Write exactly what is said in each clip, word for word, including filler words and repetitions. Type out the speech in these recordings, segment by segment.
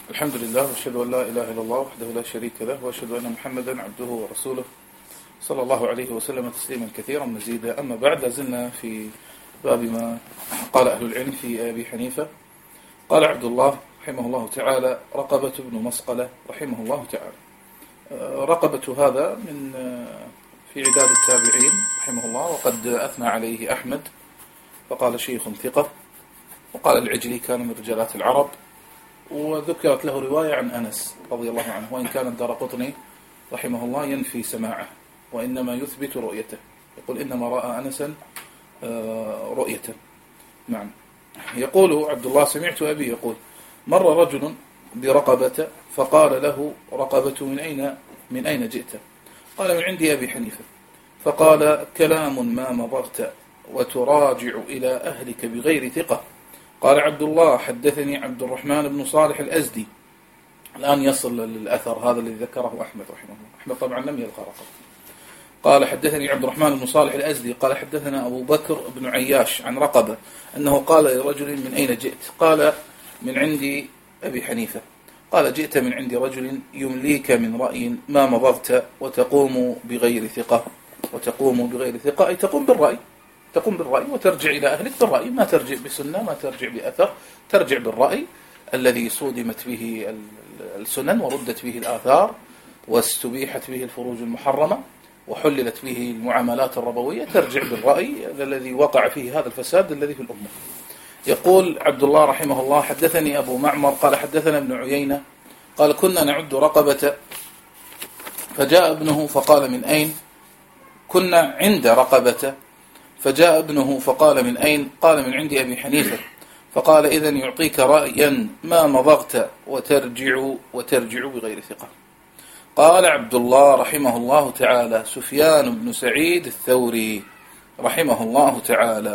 الحمد لله، وأشهد أن لا إله إلا الله وحده لا شريك له، وأشهد أن محمدا عبده ورسوله صلى الله عليه وسلم تسليما كثيرا مزيدا. أما بعد، لازلنا في باب ما قال أهل العلم في أبي حنيفة. قال عبد الله رحمه الله تعالى: رقبة بن مسقلة رحمه الله تعالى. رقبة هذا من في عداد التابعين رحمه الله، وقد أثنى عليه أحمد فقال شيخ ثقة، وقال العجلي كان من رجالات العرب، وذكرت له رواية عن أنس رضي الله عنه، وإن كان الدارقطني رحمه الله ينفي سماعه وإنما يثبت رؤيته، يقول إنما رأى أنسا رؤيته. نعم. يقول عبد الله: سمعت أبي يقول: مر رجل برقبة فقال له: رقبة من أين من أين جئت؟ قال: من عندي أبي حنيفة. فقال: كلام ما مضغت وتراجع إلى أهلك بغير ثقة. قال عبد الله: حدثني عبد الرحمن بن صالح الأزدي. الآن يصل للأثر هذا الذي ذكره أحمد رحمه الله. أحمد طبعا لم يلقى رقبة. قال: حدثني عبد الرحمن بن صالح الأزدي قال: حدثنا أبو بكر بن عياش عن رقبة أنه قال لرجل: من أين جئت؟ قال: من عندي أبي حنيفة. قال: جئت من عند رجل يمليك من رأي ما مضغت وتقوم بغير ثقة. وتقوم بغير ثقة أي تقوم بالرأي، تقوم بالرأي وترجع إلى أهلك بالرأي، ما ترجع بسنة، ما ترجع بأثر، ترجع بالرأي الذي صودمت به السنن وردت به الآثار واستبيحت به الفروج المحرمة وحللت به المعاملات الربوية، ترجع بالرأي الذي وقع فيه هذا الفساد الذي في الأمة. يقول عبد الله رحمه الله: حدثني أبو معمر قال: حدثنا ابن عيينة قال: كنا نعد رقبة فجاء ابنه فقال: من أين؟ كنا عند رقبة فجاء ابنه فقال: من أين؟ قال: من عند أبي حنيفة. فقال: إذن يعطيك رأيا ما مضغت وترجع وترجع بغير ثقة. قال عبد الله رحمه الله تعالى: سفيان بن سعيد الثوري رحمه الله تعالى.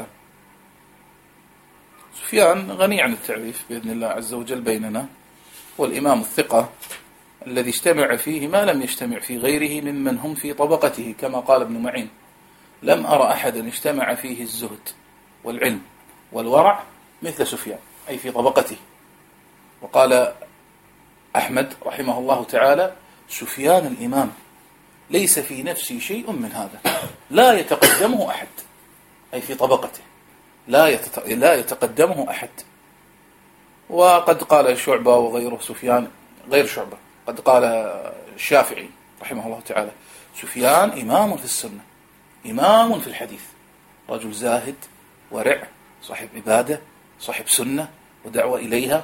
سفيان غني عن التعريف بإذن الله عز وجل بيننا، والإمام الثقة الذي اجتمع فيه ما لم يجتمع في غيره ممن هم في طبقته، كما قال ابن معين: لم أرى أحدا اجتمع فيه الزهد والعلم والورع مثل سفيان، أي في طبقته. وقال أحمد رحمه الله تعالى: سفيان الإمام ليس في نفسي شيء من هذا، لا يتقدمه أحد، أي في طبقته لا يتت... لا يتقدمه أحد. وقد قال شعبة وغيره سفيان غير شعبة، قد قال الشافعي رحمه الله تعالى: سفيان إمام في السنة، إمام في الحديث، رجل زاهد ورع، صاحب عبادة، صاحب سنة ودعوة إليها.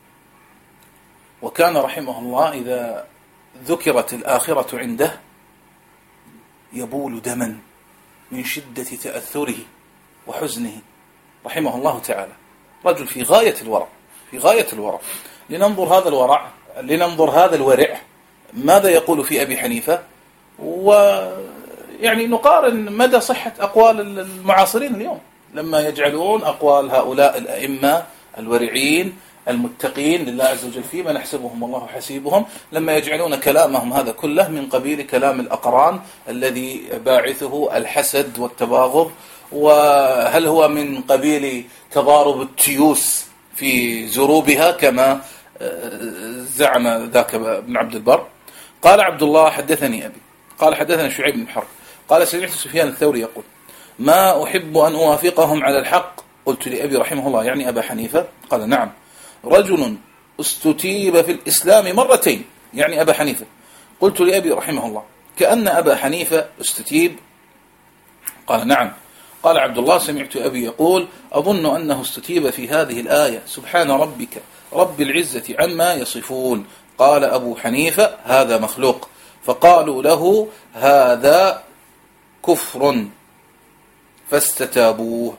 وكان رحمه الله إذا ذكرت الآخرة عنده يبول دما من شدة تأثره وحزنه رحمه الله تعالى. رجل في غاية الورع، في غاية الورع. لننظر هذا الورع، لننظر هذا الورع ماذا يقول في أبي حنيفة، ويعني نقارن مدى صحة أقوال المعاصرين اليوم لما يجعلون أقوال هؤلاء الأئمة الورعين المتقين لله عز وجل فيما نحسبهم الله حسيبهم، لما يجعلون كلامهم هذا كله من قبيل كلام الأقران الذي باعثه الحسد والتباغض، وهل هو من قبيل تضارب التيوس في زروبها كما زعم ذاك ابن عبد البر. قال عبد الله: حدثني أبي قال: حدثنا شعيب بن حرب قال: سمعت سفيان الثوري يقول: ما أحب أن أوافقهم على الحق. قلت لأبي رحمه الله: يعني أبا حنيفة؟ قال: نعم. رجل استتيب في الإسلام مرتين، يعني أبا حنيفة. قلت لأبي رحمه الله: كأن أبا حنيفة استتيب؟ قال: نعم. قال عبد الله: سمعت أبي يقول: أظن أنه استتيب في هذه الآية: سبحان ربك رب العزة عما يصفون. قال أبو حنيفة: هذا مخلوق. فقالوا له: هذا كفر، فاستتابوه.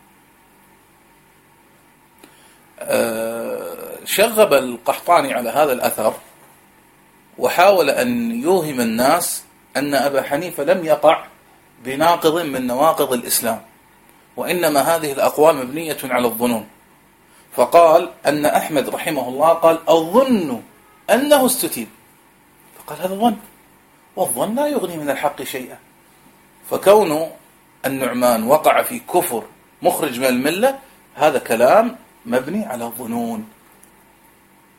شغب القحطاني على هذا الأثر وحاول أن يوهم الناس أن أبا حنيفة لم يقع بناقض من نواقض الإسلام، وإنما هذه الأقوال مبنية على الظنون. فقال أن أحمد رحمه الله قال: أظن أنه استتيب. فقال: هذا ظن، والظن لا يغني من الحق شيئا. فكون النعمان وقع في كفر مخرج من الملة هذا كلام مبني على الظنون.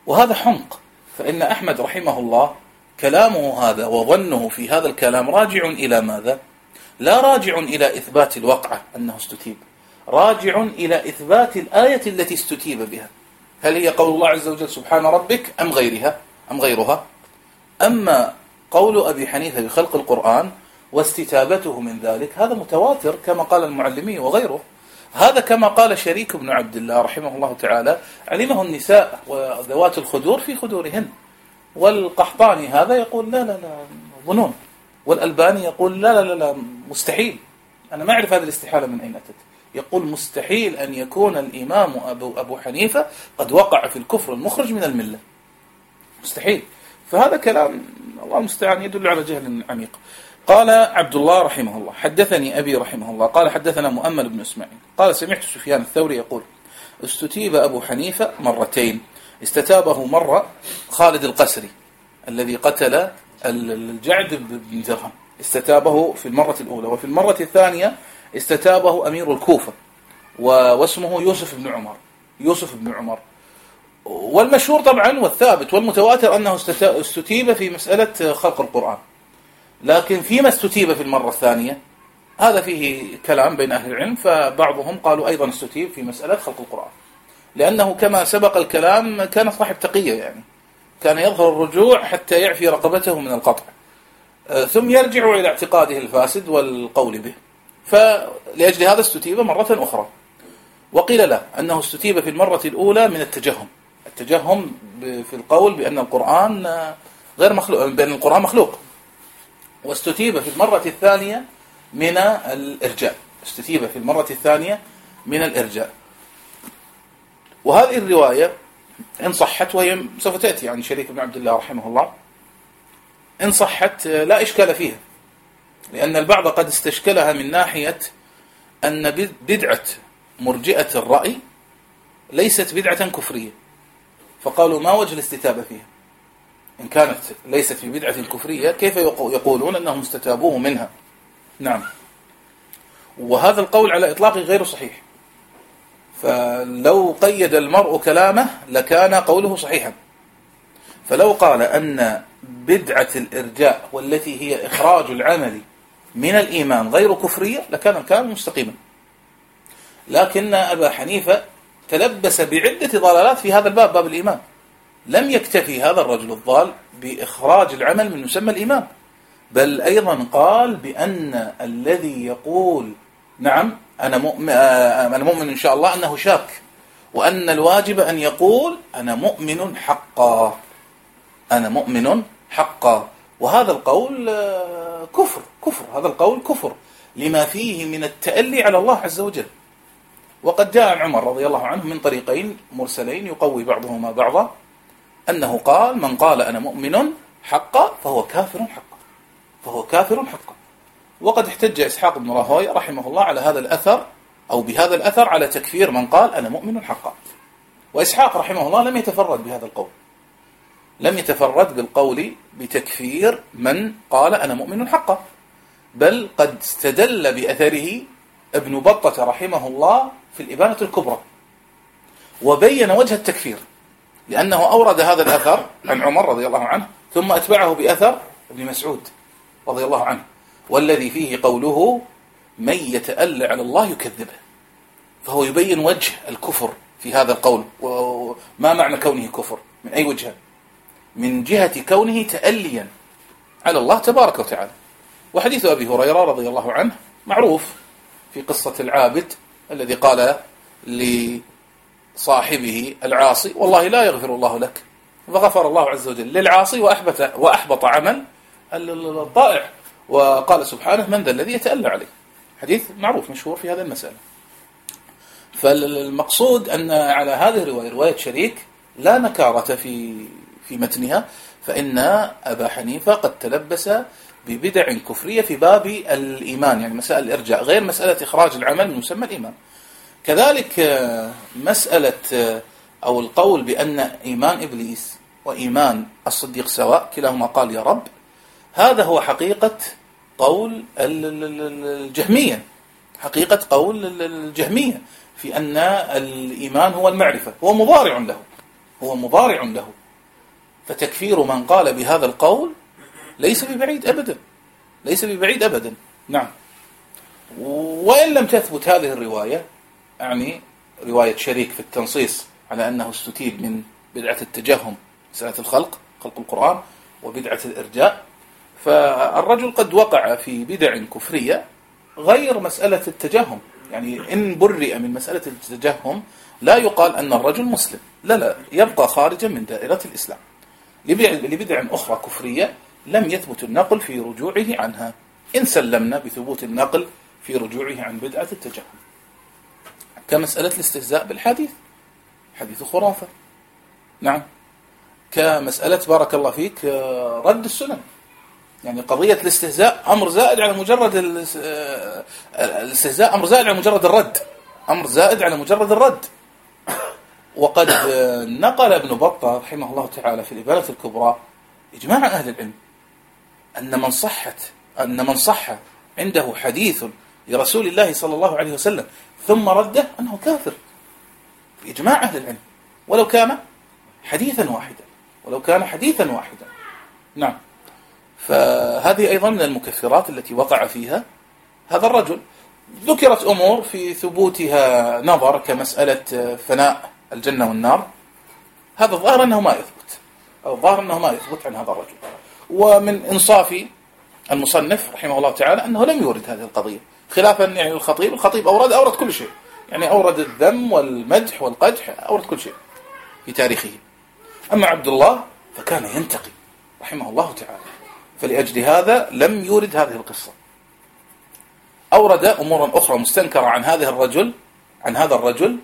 وهذا حمق. فإن أحمد رحمه الله كلامه هذا وظنه في هذا الكلام راجع إلى ماذا؟ لا راجع إلى إثبات الوقعة أنه استتيب، راجع إلى إثبات الآية التي استتيب بها. هل هي قول الله عز وجل سبحان ربك أم غيرها أم غيرها؟ أما قول أبي حنيفة بخلق القرآن واستتابته من ذلك هذا متواتر كما قال المعلمي وغيره. هذا كما قال شريك بن عبد الله رحمه الله تعالى: علمه النساء وذوات الخدور في خدورهن. والقحطاني هذا يقول لا لا لا ظنون. والألباني يقول لا لا لا مستحيل. أنا ما أعرف هذه الاستحالة من أين أتت. يقول مستحيل أن يكون الإمام أبو, أبو حنيفة قد وقع في الكفر المخرج من الملة، مستحيل. فهذا كلام الله المستعان يدل على جهل عميق. قال عبد الله رحمه الله: حدثني أبي رحمه الله قال حدثنا مؤمل بن إسماعيل قال سمعت سفيان الثوري يقول: استتيب أبو حنيفة مرتين، استتابه مرة خالد القسري الذي قتل الجعد بن درهم، استتابه في المرة الأولى، وفي المرة الثانية استتابه أمير الكوفة واسمه يوسف بن عمر يوسف بن عمر والمشهور طبعا والثابت والمتواتر أنه استتيب في مسألة خلق القرآن. لكن فيما استتيب في المرة الثانية هذا فيه كلام بين أهل العلم، فبعضهم قالوا أيضا استتيب في مسألة خلق القرآن، لأنه كما سبق الكلام كان صاحب تقية، يعني كان يظهر الرجوع حتى يعفي رقبته من القطع، ثم يرجع إلى اعتقاده الفاسد والقول به. فلأجل هذا استتيب مرة أخرى. وقيل لا، أنه استتيب في المرة الأولى من التجهم التجهم في القول بأن القرآن غير مخلوق، بأن القرآن مخلوق. واستتيب في المرة الثانية من الإرجاء استتيب في المرة الثانية من الإرجاء. وهذه الرواية إن صحت، وهي سوف تأتي عن شريك بن عبد الله رحمه الله، إن صحت لا إشكال فيها، لأن البعض قد استشكلها من ناحية أن بدعة مرجئة الرأي ليست بدعة كفرية، فقالوا ما وجه الاستتابة فيها؟ إن كانت ليست في بدعة كفرية كيف يقولون أنهم استتابوه منها؟ نعم، وهذا القول على إطلاقه غير صحيح. فلو قيد المرء كلامه لكان قوله صحيحا. فلو قال أن بدعة الإرجاء والتي هي إخراج العمل من الإيمان غير كفرية لكان الكلام مستقيما. لكن أبا حنيفة تلبس بعدة ضلالات في هذا الباب، باب الإيمان. لم يكتفي هذا الرجل الضال بإخراج العمل من مسمى الإيمان، بل أيضا قال بأن الذي يقول نعم أنا مؤمن, أنا مؤمن إن شاء الله أنه شاك، وأن الواجب أن يقول أنا مؤمن حقا أنا مؤمن حقا. وهذا القول كفر كفر هذا القول كفر لما فيه من التألي على الله عز وجل. وقد جاء عمر رضي الله عنه من طريقين مرسلين يقوي بعضهما بعضا أنه قال: من قال أنا مؤمن حقا فهو كافر حقا فهو كافر حقا. وقد احتج إسحاق بن راهويه رحمه الله على هذا الأثر أو بهذا الأثر على تكفير من قال أنا مؤمن حقا. وإسحاق رحمه الله لم يتفرد بهذا القول، لم يتفرد بالقول بتكفير من قال أنا مؤمن حقا، بل قد استدل بأثره ابن بطة رحمه الله في الإبانة الكبرى وبين وجه التكفير، لأنه أورد هذا الأثر عن عمر رضي الله عنه ثم أتبعه بأثر ابن مسعود رضي الله عنه، والذي فيه قوله: من يتألى على الله يكذبه. فهو يبين وجه الكفر في هذا القول. وما معنى كونه كفر؟ من أي وجه؟ من جهة كونه تأليا على الله تبارك وتعالى. وحديث أبي هريرة رضي الله عنه معروف في قصة العابد الذي قال لصاحبه العاصي: والله لا يغفر الله لك، فغفر الله عز وجل للعاصي وأحبط, وأحبط عمل الطائع، وقال سبحانه: من ذا الذي يتألى عليه. حديث معروف مشهور في هذا المسألة. فالمقصود أن على هذه الرواية رواية شريك لا نكارة في في متنها، فإن أبا حنيفة قد تلبس ببدع كفرية في باب الإيمان، يعني مسألة الإرجاء غير مسألة إخراج العمل من مسمى الإيمان. كذلك مسألة أو القول بأن إيمان إبليس وإيمان الصديق سواء، كلاهما قال يا رب، هذا هو حقيقة قول الجهمية حقيقة قول الجهمية في أن الإيمان هو المعرفة، هو مضارع له. هو مضارع له، فتكفير من قال بهذا القول ليس ببعيد أبدا، ليس ببعيد أبدا. نعم. وإن لم تثبت هذه الرواية، يعني رواية شريك في التنصيص على أنه استتيب من بدعة التجهم، مسألة الخلق، خلق القرآن، وبدعة الإرجاء، فالرجل قد وقع في بدع كفرية غير مسألة التجهم. يعني إن برئ من مسألة التجهم لا يقال أن الرجل مسلم، لا لا، يبقى خارجا من دائرة الإسلام لبدع أخرى كفرية لم يثبت النقل في رجوعه عنها، إن سلمنا بثبوت النقل في رجوعه عن بدعة التجهم، كمسألة الاستهزاء بالحديث، حديث خرافة. نعم. كمسألة بارك الله فيك رد السنن، يعني قضية الاستهزاء أمر زائد على مجرد الاستهزاء، أمر زائد على مجرد الرد، أمر زائد على مجرد الرد. وقد نقل ابن بطة رحمه الله تعالى في الإبانة الكبرى إجماع أهل العلم أن من صحت أن من صح عنده حديث لرسول الله صلى الله عليه وسلم ثم رده أنه كافر، إجماع أهل العلم، ولو كان حديثا واحدا، ولو كان حديثا واحدا. نعم. فهذه أيضا من المكفرات التي وقع فيها هذا الرجل. ذكرت أمور في ثبوتها نظر، كمسألة فناء الجنة والنار، هذا الظاهر أنه ما يثبت، أو الظاهر أنه ما يثبت عن هذا الرجل. ومن إنصاف المصنف رحمه الله تعالى أنه لم يورد هذه القضية، خلافا يعني الخطيب الخطيب أورد أورد كل شيء، يعني أورد الذم والمدح والقدح، أورد كل شيء في تاريخه. أما عبد الله فكان ينتقي رحمه الله تعالى، فلأجل هذا لم يورد هذه القصة. أورد أمورا أخرى مستنكرة عن هذا الرجل عن هذا الرجل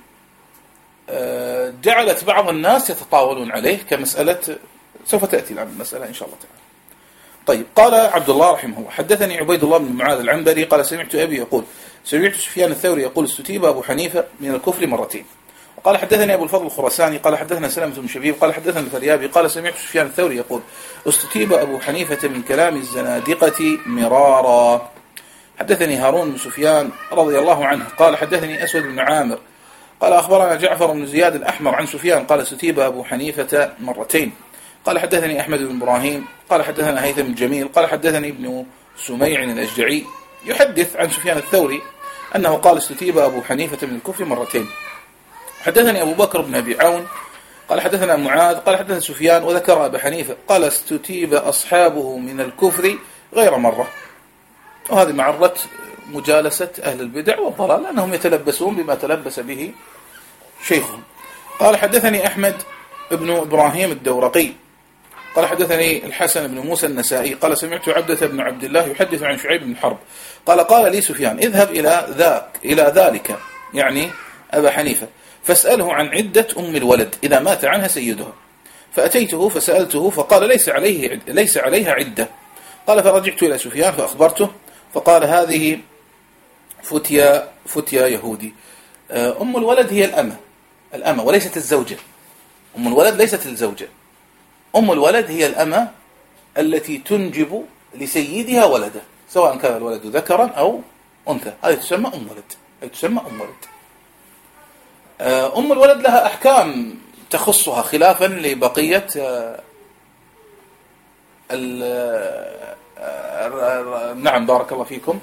جعلت بعض الناس يتطاولون عليه، كمسألة سوف تأتي الآن المسألة إن شاء الله تعالى. طيب. قال عبد الله رحمه الله: حدثني عبيد الله بن معاذ العنبري قال سمعت أبي يقول سمعت سفيان الثوري يقول استتيب أبو حنيفة من الكفر مرتين. وقال حدثني أبو الفضل الخراساني قال حدثنا سلمة بن شبيب قال حدثنا الفريابي قال سمعت سفيان الثوري يقول استتيب أبو حنيفة من كلام الزنادقة مرارا. حدثني هارون بن سفيان رضي الله عنه قال حدثني أسود بن عامر قال أخبرنا جعفر بن زياد الأحمر عن سفيان قال استتيب أبو حنيفة مرتين. قال حدثني أحمد بن إبراهيم قال حدثنا هيثم الجميل قال حدثني ابن سميع الأشجعي يحدث عن سفيان الثوري أنه قال استتيب أبو حنيفة من الكفر مرتين. حدثني أبو بكر بن أبي عون قال حدثنا معاذ قال حدثنا سفيان وذكر أبا حنيفة قال استتيب أصحابه من الكفر غير مرة. وهذه معرة مجالسة أهل البدع والضلال، أنهم يتلبسون بما تلبس به شيخهم. قال حدثني أحمد بن إبراهيم الدورقي قال حدثني الحسن بن موسى النسائي قال سمعت عبدة بن عبد الله يحدث عن شعيب بن حرب قال قال لي سفيان اذهب إلى ذاك إلى ذلك يعني أبا حنيفة فاسأله عن عدة أم الولد إذا مات عنها سيدها. فأتيته فسألته فقال ليس عليه ليس عليها عدة. قال فرجعت إلى سفيان فأخبرته فقال هذه فتيا فتيا يهودي. أم الولد هي الأمة الأمة وليست الزوجة. أم الولد ليست الزوجة، أم الولد هي الأمة التي تنجب لسيدها ولده، سواء كان الولد ذكرا أو أنثى، هذه تسمى أم ولد، هذه تسمى أم ولد. أم الولد لها أحكام تخصها خلافا لبقية نعم بارك الله فيكم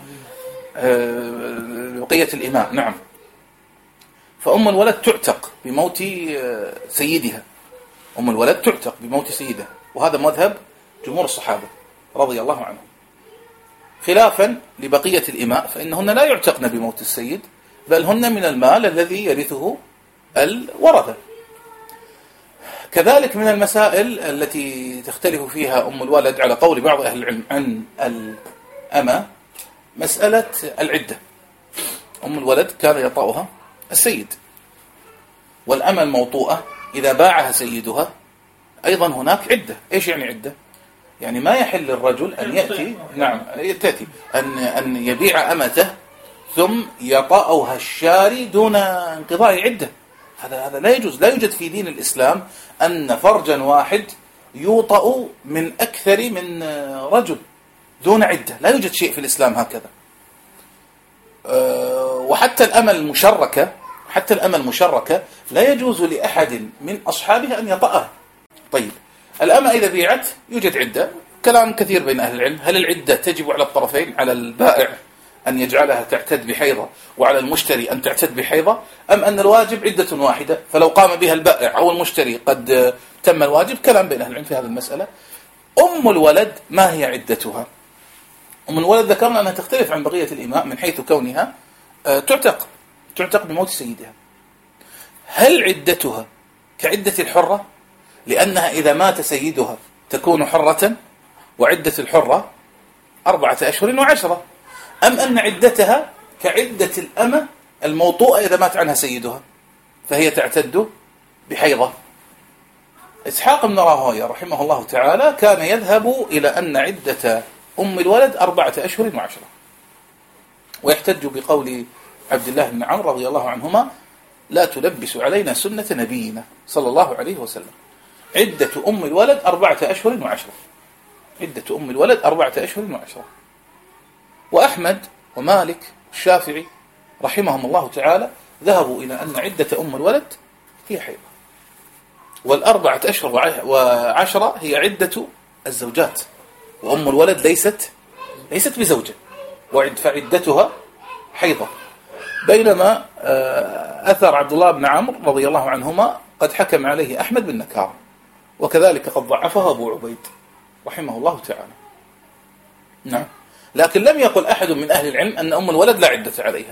بقية الإماء. نعم. فأم الولد تعتق بموت سيدها، أم الولد تعتق بموت سيدها، وهذا مذهب جمهور الصحابة رضي الله عنهم، خلافا لبقية الإماء فإنهن لا يعتقن بموت السيد، بل هن من المال الذي يرثه الورثة. كذلك من المسائل التي تختلف فيها أم الولد على قول بعض أهل العلم عن الأمة مسألة العدة. أم الولد كان يطأها السيد، والأمة الموطوءة إذا باعها سيدها أيضا هناك عدة. إيش يعني عدة؟ يعني ما يحل للرجل أن يأتي نعم تأتي أن أن يبيع أمته ثم يطأها الشاري دون انقضاء عدة. هذا هذا لا يجوز. لا يوجد في دين الإسلام أن فرجا واحد يوطأ من أكثر من رجل دون عدة، لا يوجد شيء في الإسلام هكذا. وحتى الأمة المشركة حتى الأمة المشركة لا يجوز لأحد من أصحابها أن يطأها. طيب الأمة إذا بيعت يوجد عدة، كلام كثير بين أهل العلم، هل العدة تجب على الطرفين، على البائع أن يجعلها تعتد بحيضة وعلى المشتري أن تعتد بحيضة، أم أن الواجب عدة واحدة فلو قام بها البائع أو المشتري قد تم الواجب؟ كلام بين أهل العلم في هذه المسألة. أم الولد ما هي عدتها؟ أم الولد ذكرنا أنها تختلف عن بقية الإماء من حيث كونها تعتق تعتق بموت سيدها. هل عدتها كعدة الحرة لأنها إذا مات سيدها تكون حرة وعدة الحرة أربعة أشهر وعشرة، أم أن عدتها كعدة الأمة الموطوءة إذا مات عنها سيدها فهي تعتد بحيضة؟ إسحاق بن راهويه رحمه الله تعالى كان يذهب إلى أن عدة أم الولد أربعة أشهر وعشرة، ويحتج بقول عبد الله بن عمرو رضي الله عنهما: لا تلبس علينا سنة نبينا صلى الله عليه وسلم. عدة أم الولد أربعة أشهر وعشرة، عدة أم الولد أربعة أشهر وعشرة. وأحمد ومالك الشافعي رحمهم الله تعالى ذهبوا إلى أن عدة أم الولد هي حيض، والأربعة أشهر وعشرة هي عدة الزوجات، وأم الولد ليست ليست بزوجة، فعدتها حيضة. بينما أثر عبد الله بن عمرو رضي الله عنهما قد حكم عليه أحمد بالنكارة، وكذلك قد ضعفه أبو عبيد رحمه الله تعالى. نعم، لكن لم يقل أحد من أهل العلم أن أم الولد لا عدة عليها،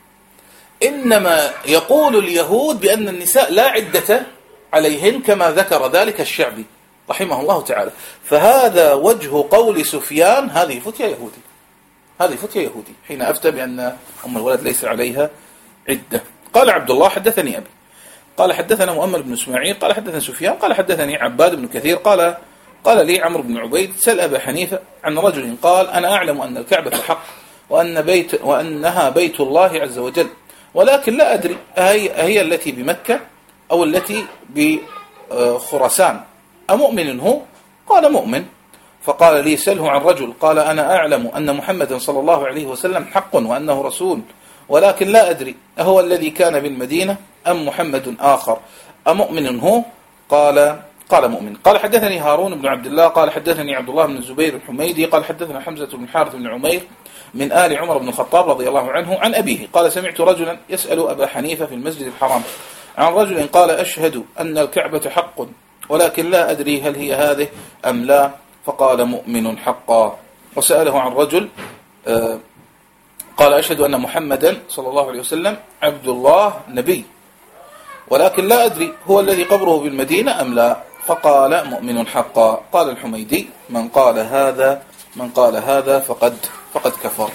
إنما يقول اليهود بأن النساء لا عدة عليهن كما ذكر ذلك الشعبي رحمه الله تعالى. فهذا وجه قول سفيان، هذه فتية يهودي، هذه فتية يهودي حين أفتى بأن أم الولد ليس عليها عدة. قال عبد الله: حدثني أبي قال حدثنا مؤمل بن إسماعيل قال حدثنا سفيان قال حدثني عباد بن كثير قال قال لي عمرو بن عبيد: سل أبا حنيفة عن رجل قال: أنا أعلم أن الكعبة حق وأن بيت وأنها بيت الله عز وجل، ولكن لا أدري أهي, أهي التي بمكة أو التي بخراسان، أمؤمن هو؟ قال: مؤمن. فقال لي: سله عن رجل قال: أنا أعلم أن محمدا صلى الله عليه وسلم حق وأنه رسول، ولكن لا أدري أهو الذي كان بالمدينة أم محمد آخر، أمؤمن هو؟ قال قال مؤمن. قال: حدثني هارون بن عبد الله قال حدثني عبد الله بن الزبير الحميدي قال حدثنا حمزة بن حارث بن عمير من آل عمر بن الخطاب رضي الله عنه عن أبيه قال: سمعت رجلا يسأل أبا حنيفة في المسجد الحرام عن رجل قال: أشهد أن الكعبة حق ولكن لا أدري هل هي هذه أم لا، فقال: مؤمن حقا. وسأله عن رجل قال: أشهد أن محمدا صلى الله عليه وسلم عبد الله نبي ولكن لا أدري هو الذي قبره بالمدينة أم لا، فقال: مؤمن حقا. قال الحميدي: من قال هذا من قال هذا فقد فقد كفر.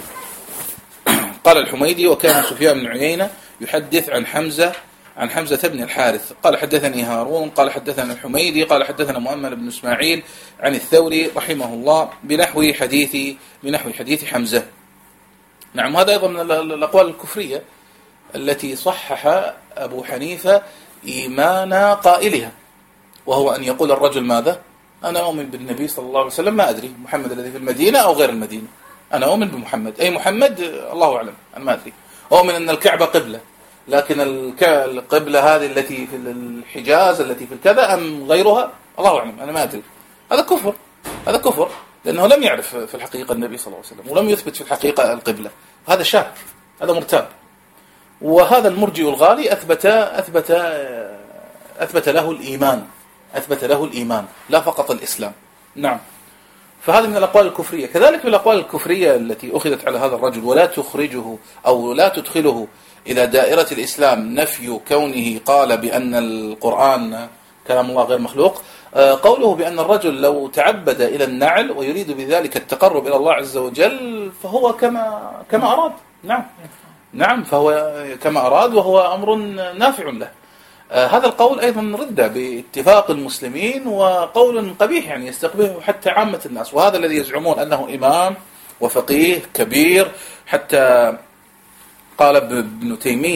قال الحميدي: وكان سفيان بن عيينة يحدث عن حمزة عن حمزة بن الحارث قال حدثني هارون قال حدثنا الحميدي قال حدثنا مؤمل بن إسماعيل عن الثوري رحمه الله بنحو حديث بنحو حديث حمزة. نعم، هذا أيضا من الأقوال الكفرية التي صحح أبو حنيفة إيمان قائلها، وهو أن يقول الرجل: ماذا؟ أنا أؤمن بالنبي صلى الله عليه وسلم، ما أدري محمد الذي في المدينة أو غير المدينة، أنا أؤمن بمحمد، أي محمد الله أعلم، أنا ما أدري. أؤمن أن الكعبة قبلة، لكن القبلة هذه التي في الحجاز التي في الكذا أم غيرها الله أعلم، أنا ما أدري. هذا كفر، هذا كفر، لأنه لم يعرف في الحقيقة النبي صلى الله عليه وسلم ولم يثبت في الحقيقة القبلة، هذا شاك، هذا مرتاب. وهذا المرجئ الغالي أثبت أثبت أثبت له الإيمان، أثبت له الإيمان لا فقط الإسلام. نعم، فهذا من الأقوال الكفرية. كذلك من الأقوال الكفرية التي أخذت على هذا الرجل: ولا تخرجه أو لا تدخله إلى دائرة الإسلام نفي كونه قال بأن القرآن كلام الله غير مخلوق. قوله بأن الرجل لو تعبد إلى النعل ويريد بذلك التقرب إلى الله عز وجل فهو كما كما أراد. نعم نعم فهو كما أراد، وهو أمر نافع له. هذا القول أيضا ردة باتفاق المسلمين، وقول قبيح يعني يستقبله حتى عامة الناس، وهذا الذي يزعمون أنه إمام وفقيه كبير. حتى قال ابن تيمية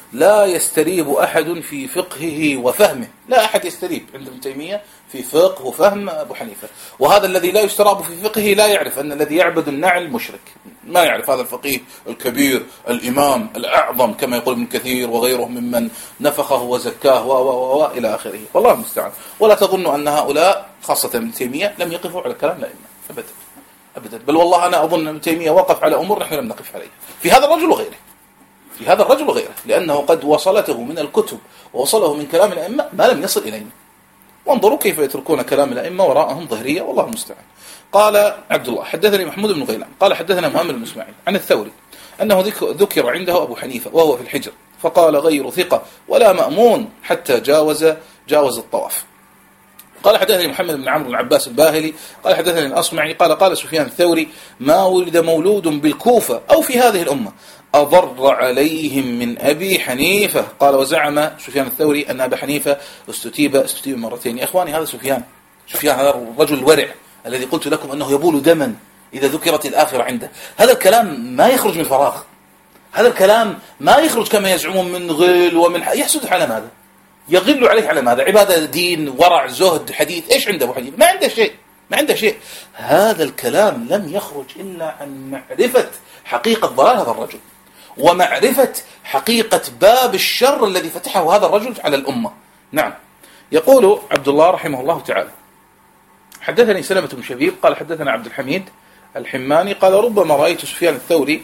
لا يستريب أحد في فقهه وفهمه. لا أحد يستريب عند ابن تيمية في فقه وفهم أبو حنيفة. وهذا الذي لا يستراب في فقهه لا يعرف أن الذي يعبد النعل مشرك، ما يعرف هذا الفقيه الكبير الإمام الأعظم كما يقول ابن كثير وغيره ممن نفخه وزكاه و و و إلى آخره. والله المستعان. ولا تظن أن هؤلاء خاصة ابن تيمية لم يقفوا على كلام الأئمة أبدا أبدا، بل والله أنا أظن ابن تيمية وقف على أمور نحن لم نقف عليها في هذا الرجل وغيره، في هذا الرجل وغيره، لأنه قد وصلته من الكتب ووصله من كلام الأئمة ما لم يصل إلينا. وانظروا كيف يتركون كلام الأئمة وراءهم ظهرية، والله المستعان. قال عبد الله حدثني محمود بن غيلان قال حدثنا مؤمل بن إسماعيل عن الثوري أنه ذكر عنده أبو حنيفة وهو في الحجر، فقال غير ثقة ولا مأمون حتى جاوز جاوز الطواف. قال حدثني محمد بن عمرو بن عباس الباهلي قال حدثني الأصمعي قال قال سفيان الثوري ما ولد مولود بالكوفة أو في هذه الأمة أضر عليهم من أبي حنيفة. قال وزعم سفيان الثوري أن أبا حنيفة استتيب استتيب مرتين. يا إخواني هذا سفيان سفيان هذا الرجل الورع الذي قلت لكم أنه يبول دما إذا ذكرت الآخرة عنده. هذا الكلام ما يخرج من فراغ، هذا الكلام ما يخرج كما يزعمون من غل ومن يحسد على ماذا؟ يغل عليه على ماذا؟ عبادة، دين، ورع، زهد، حديث. إيش عنده أبو حنيفة؟ ما عنده شيء، ما عنده شيء. هذا الكلام لم يخرج إلا عن معرفة حقيقة ضلال هذا الرجل ومعرفة حقيقة باب الشر الذي فتحه هذا الرجل على الأمة. نعم. يقول عبد الله رحمه الله تعالى حدثني سلمة بن شبيب قال حدثنا عبد الحميد الحماني قال ربما رأيت سفيان الثوري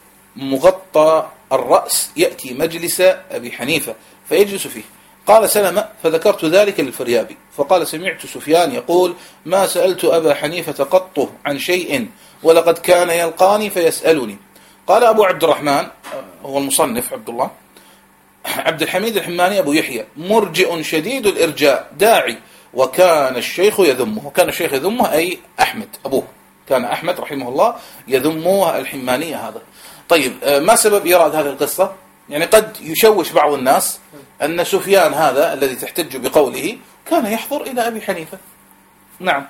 مغطى الرأس يأتي مجلس أبي حنيفة فيجلس فيه. قال سلمة فذكرت ذلك للفريابي فقال سمعت سفيان يقول ما سألت أبا حنيفة قط عن شيء ولقد كان يلقاني فيسألني. قال أبو عبد الرحمن هو المصنف عبد الله عبد الحميد الحماني أبو يحيى مرجئ شديد الإرجاء داعي وكان الشيخ يذمه. وكان الشيخ يذمه أي أحمد أبوه، كان أحمد رحمه الله يذمه الحمانية هذا. طيب ما سبب إيراد هذه القصة؟ يعني قد يشوش بعض الناس أن سفيان هذا الذي تحتج بقوله كان يحضر إلى أبي حنيفة. نعم.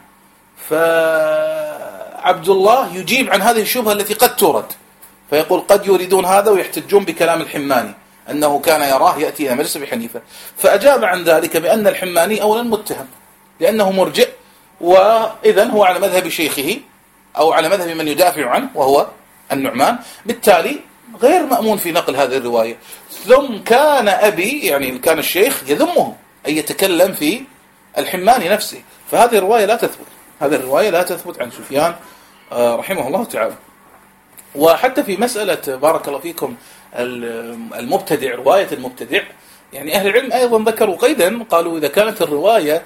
فعبد الله يجيب عن هذه الشبهة التي قد تورد فيقول قد يريدون هذا ويحتجون بكلام الحماني أنه كان يراه يأتي إلى مجلس أبي حنيفة. فأجاب عن ذلك بأن الحماني أولا متهم لأنه مرجئ وإذا هو على مذهب شيخه أو على مذهب من يدافع عنه وهو النعمان، بالتالي غير مأمون في نقل هذه الرواية. ثم كان أبي يعني كان الشيخ يذمه أي يتكلم في الحماني نفسه، فهذه الرواية لا تثبت، هذه الرواية لا تثبت عن سفيان رحمه الله تعالى. وحتى في مسألة بارك الله فيكم المبتدع رواية المبتدع يعني أهل العلم أيضا ذكروا قيدا قالوا إذا كانت الرواية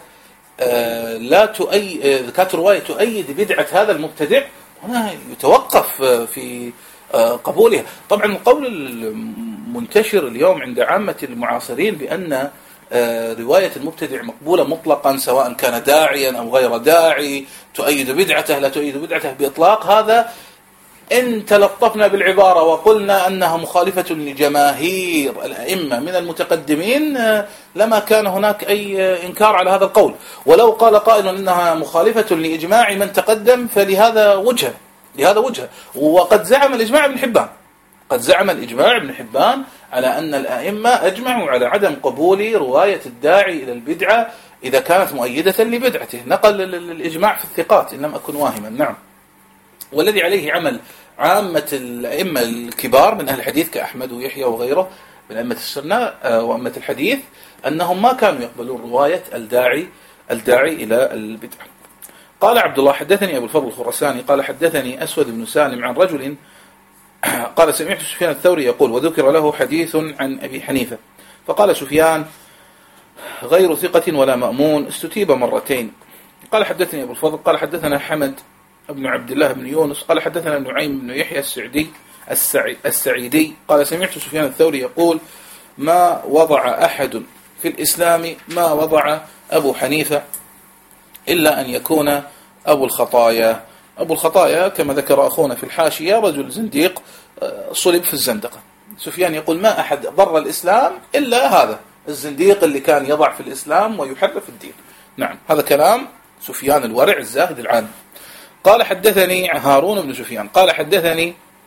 لا تؤيد إذا كانت الرواية تؤيد بدعة هذا المبتدع هنا يتوقف في قبولها. طبعا القول المنتشر اليوم عند عامة المعاصرين بأن رواية المبتدع مقبولة مطلقا سواء كان داعيا أو غير داعي، تؤيد بدعته لا تؤيد بدعته بإطلاق، هذا إن تلطفنا بالعبارة وقلنا أنها مخالفة لجماهير الأئمة من المتقدمين لما كان هناك أي إنكار على هذا القول. ولو قال قائل أنها مخالفة لإجماع من تقدم فلهذا وجهة لهذا وجهة. وقد زعم الإجماع ابن حبان قد زعم الإجماع ابن حبان على أن الأئمة أجمعوا على عدم قبول رواية الداعي إلى البدعة إذا كانت مؤيدة لبدعته. نقل الإجماع في الثقات إن لم أكن واهما. نعم. والذي عليه عمل عامة الأئمة الكبار من أهل الحديث كأحمد ويحيى وغيره من أئمة السنة وأئمة الحديث أنهم ما كانوا يقبلون رواية الداعي الداعي إلى البدعة. قال عبد الله حدثني أبو الفضل الخراساني قال حدثني أسود بن سالم عن رجل قال سمعت سفيان الثوري يقول وذكر له حديث عن أبي حنيفة فقال سفيان غير ثقة ولا مأمون استتيب مرتين. قال حدثني أبو الفضل قال حدثنا حمد ابن عبد الله بن يونس قال حدثنا نعيم بن يحيى السعدي السعيدي قال سمعت سفيان الثوري يقول ما وضع أحد في الإسلام ما وضع أبو حنيفة إلا أن يكون أبو الخطايا. أبو الخطايا كما ذكر أخونا في الحاشية رجل زنديق صلب في الزندقة. سفيان يقول ما أحد ضر الإسلام إلا هذا الزنديق اللي كان يضع في الإسلام ويحرف الدين. نعم هذا كلام سفيان الورع الزاهد العالم. قال حدثني هارون بن سفيان قال حدثني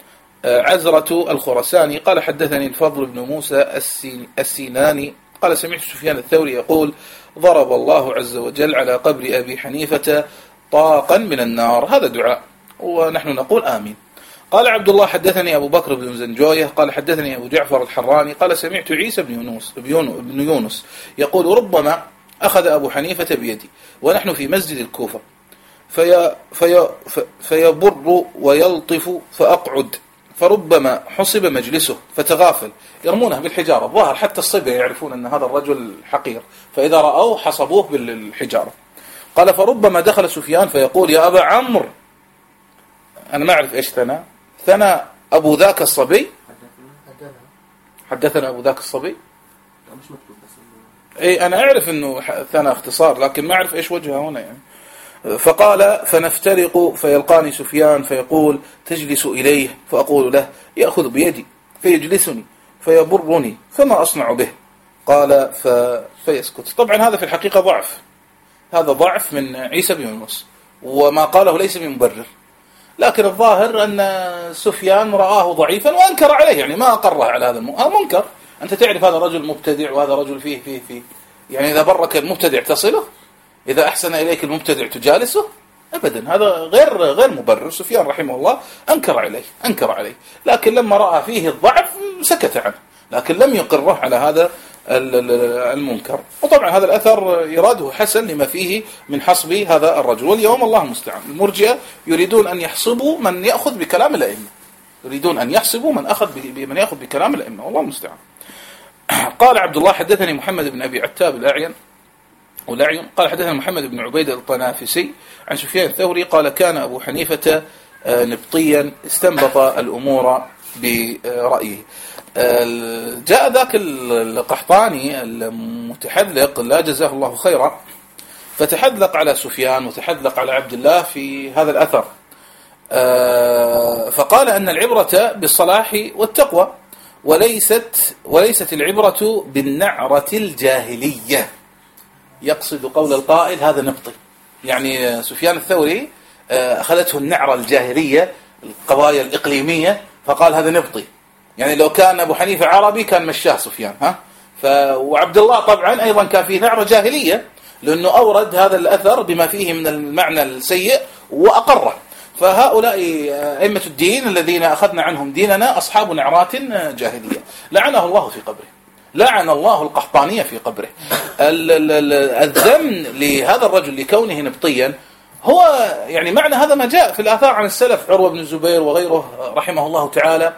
عزرة الخرساني قال حدثني الفضل بن موسى السيناني قال سمعت سفيان الثوري يقول ضرب الله عز وجل على قبر أبي حنيفة طاقا من النار. هذا دعاء ونحن نقول آمين. قال عبد الله حدثني أبو بكر بن زنجوية قال حدثني أبو جعفر الحراني قال سمعت عيسى بن يونس, بن يونس يقول ربما أخذ أبو حنيفة بيدي ونحن في مسجد الكوفة في في فيبر ويلطف فأقعد فربما حصب مجلسه فتغافل يرمونه بالحجارة. ظاهر حتى الصبية يعرفون أن هذا الرجل حقير فإذا رأوه حصبوه بالحجارة. قال فربما دخل سفيان فيقول يا أبا عمرو، أنا ما أعرف إيش ثنى ثنى أبو ذاك الصبي، حدثنا أبو ذاك الصبي. أي أنا أعرف أنه ثنى اختصار لكن ما أعرف إيش وجهه هنا يعني. فقال فنفترق فيلقاني سفيان فيقول تجلس إليه فأقول له يأخذ بيدي فيجلسني فيبرني فما أصنع به. قال ف... فيسكت. طبعا هذا في الحقيقة ضعف، هذا ضعف من عيسى بن يونس وما قاله ليس من مبرر، لكن الظاهر أن سفيان رآه ضعيفا وأنكر عليه، يعني ما أقره على هذا المنكر. أنت تعرف هذا رجل مبتدع وهذا رجل فيه فيه فيه يعني إذا برك المبتدع تصله، إذا أحسن إليك المبتدع تجالسه، أبدا هذا غير غير مبرر. سفيان رحمه الله أنكر عليه أنكر عليه لكن لما رأى فيه الضعف سكت عنه، لكن لم يقره على هذا المنكر. وطبعا هذا الأثر إراده حسن لما فيه من حصب هذا الرجل. واليوم الله المستعان المرجئة يريدون أن يحصبوا من يأخذ بكلام الأئمة، يريدون أن يحصبوا من أخذ بمن يأخذ بكلام الأئمة والله المستعان. قال عبد الله حدثني محمد بن أبي عتاب الأعين والأعين قال حدثنا محمد بن عبيد الطنافسي عن سفيان الثوري قال كان أبو حنيفة نبطيا استنبط الأمور برأيه. جاء ذاك القحطاني المتحذلق لا جزاه الله خيرا فتحذلق على سفيان وتحذلق على عبد الله في هذا الأثر، فقال أن العبرة بالصلاح والتقوى وليست وليست العبرة بالنعرة الجاهلية. يقصد قول القائل هذا نبطي، يعني سفيان الثوري أخذته النعرة الجاهلية القضايا الإقليمية فقال هذا نبطي، يعني لو كان أبو حنيفة عربي كان مشاه سفيان ها ف... وعبد الله طبعا أيضا كان فيه نعرة جاهلية لأنه أورد هذا الأثر بما فيه من المعنى السيء وأقره. فهؤلاء أئمة الدين الذين أخذنا عنهم ديننا أصحاب نعرات جاهلية لعنه الله في قبره، لعن الله القحطانية في قبره. الذم لهذا الرجل لكونه نبطيا هو يعني معنى هذا ما جاء في الآثار عن السلف، عروة بن الزبير وغيره رحمه الله تعالى،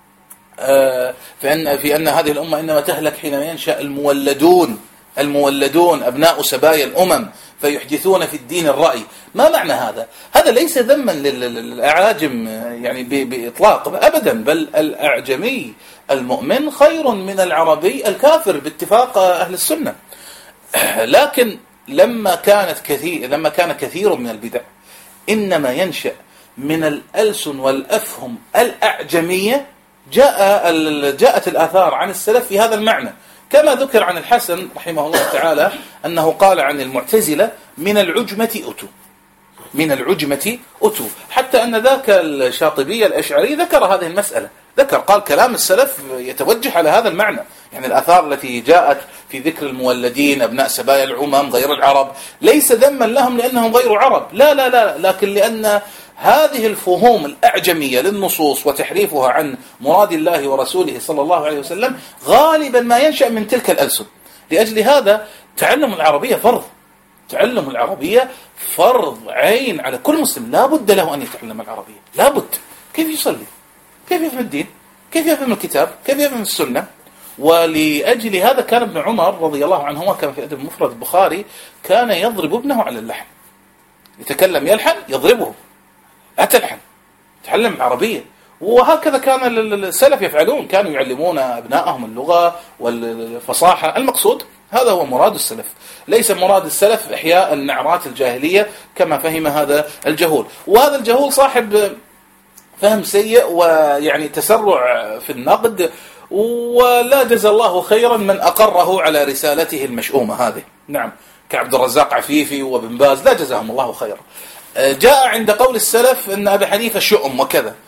فإن في أن هذه الأمة إنما تهلك حينما ينشأ المولدون المولدون أبناء سبايا الأمم فيحدثون في الدين الرأي. ما معنى هذا؟ هذا ليس ذما للأعاجم يعني بإطلاق أبدا، بل الأعجمي المؤمن خير من العربي الكافر باتفاق أهل السنة. لكن لما كانت كثير لما كان كثير من البدع إنما ينشأ من الألسن والأفهم الأعجمية، جاء جاءت الآثار عن السلف في هذا المعنى، كما ذكر عن الحسن رحمه الله تعالى أنه قال عن المعتزلة من العجمة أتوا من العجمة أتوا حتى أن ذاك الشاطبي الأشعري ذكر هذه المسألة، ذكر قال كلام السلف يتوجه على هذا المعنى، يعني الآثار التي جاءت في ذكر المولدين أبناء سبايا العمم غير العرب ليس ذما لهم لأنهم غير عرب، لا لا لا لكن لأن هذه الفهوم الأعجمية للنصوص وتحريفها عن مراد الله ورسوله صلى الله عليه وسلم غالبا ما ينشأ من تلك الألسن. لأجل هذا تعلم العربية فرض، تعلم العربية فرض عين على كل مسلم، لا بد له أن يتعلم العربية، لا بد. كيف يصلي؟ كيف يفهم الدين؟ كيف يفهم الكتاب؟ كيف يفهم السنة؟ ولأجل هذا كان ابن عمر رضي الله عنهما كان في أدب مفرد البخاري كان يضرب ابنه على اللحن، يتكلم يلحن يضربه أتلحن، تعلم العربية. وهكذا كان السلف يفعلون، كانوا يعلمون أبنائهم اللغة والفصاحة. المقصود هذا هو مراد السلف، ليس مراد السلف إحياء النعرات الجاهلية كما فهم هذا الجهول. وهذا الجهول صاحب فهم سيء ويعني تسرع في النقد، ولا جزى الله خيرا من أقره على رسالته المشؤومة هذه. نعم كعبد الرزاق عفيفي وابن باز لا جزاهم الله خيرا. جاء عند قول السلف أن أبي حنيفة شؤم وكذا،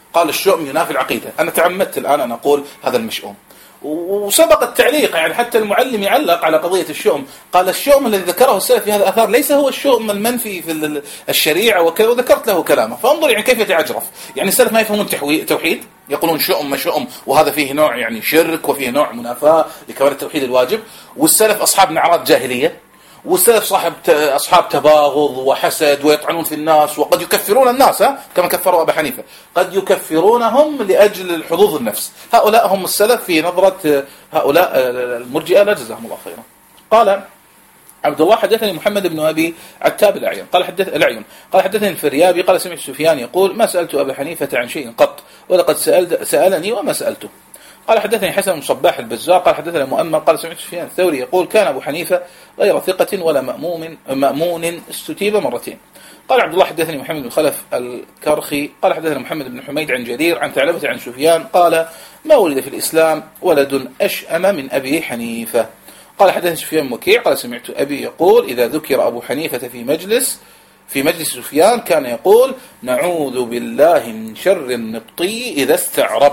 قال الشؤم ينافي العقيدة. أنا تعمدت الآن أن أقول هذا المشؤوم، وسبق التعليق، يعني حتى المعلم يعلق على قضية الشؤم، قال الشؤم الذي ذكره السلف في هذا الآثار ليس هو الشؤم المنفي في الشريعة وكذا، وذكرت له كلامه. فانظر يعني كيف يتعجرف. يعني السلف ما يفهمون توحيد، يقولون شؤم ما شؤم، وهذا فيه نوع يعني شرك وفيه نوع منافاة لكمال التوحيد الواجب. والسلف أصحاب نعرات جاهلية، والسلف صاحب أصحاب تباغض وحسد ويطعنون في الناس، وقد يكفرون الناس كما كفروا أبا حنيفة، قد يكفرونهم لأجل الحظوظ النفس. هؤلاء هم السلف في نظرة هؤلاء المرجئة لا جزاهم الله خيرا. قال عبد الله حدثني محمد بن أبي عتاب الأعين قال حدث الأعين قال حدثني الفريابي قال سمعت سفيان يقول ما سألت أبا حنيفة عن شيء قط ولقد سأل سألني وما سألته. قال حدثني حسن بن صباح البزار قال حدثنا مؤمل قال سمعت سفيان الثوري يقول كان أبو حنيفة غير ثقة ولا مأموم مأمون استتيب مرتين. قال عبد الله حدثني محمد بن خلف الكرخي قال حدثنا محمد بن حميد عن جرير عن ثعلبة عن سفيان قال ما ولد في الإسلام ولد أشأم من أبي حنيفة. قال حدثني سفيان وكيع قال سمعت أبي يقول إذا ذكر أبو حنيفة في مجلس في مجلس سفيان كان يقول نعوذ بالله من شر النبطي إذا استعرب.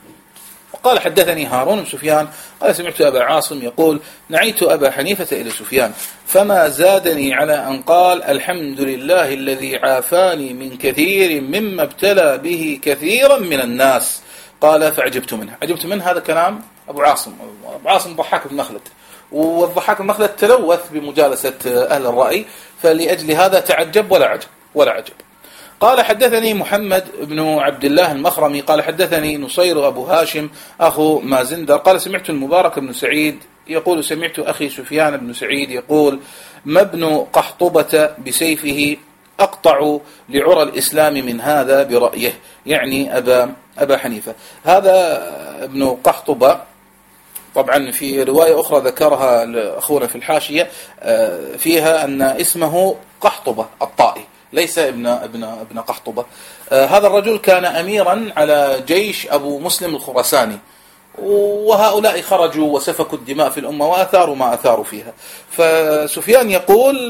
قال حدثني هارون بن سفيان قال سمعت أبا عاصم يقول نعيت أبا حنيفة إلى سفيان فما زادني على أن قال الحمد لله الذي عافاني من كثير مما ابتلى به كثيرا من الناس. قال فعجبت منه. عجبت منه هذا كلام أبو عاصم. أبو عاصم ضحاك بن مخلد، والضحاك بن مخلد تلوث بمجالسة أهل الرأي، فلأجل هذا تعجب ولا عجب ولا عجب. قال حدثني محمد بن عبد الله المخرمي قال حدثني نصير أبو هاشم أخو مازندر قال سمعت المبارك بن سعيد يقول سمعت أخي سفيان بن سعيد يقول ما ابن قحطبة بسيفه أقطع لعرى الإسلام من هذا برأيه، يعني أبا, أبا حنيفة. هذا ابن قحطبة طبعا في رواية أخرى ذكرها أخونا في الحاشية فيها أن اسمه قحطبة الطائي ليس ابن ابن ابن قحطبة. آه هذا الرجل كان أميرا على جيش أبو مسلم الخراساني، وهؤلاء خرجوا وسفكوا الدماء في الأمة وأثاروا ما أثاروا فيها. فسفيان يقول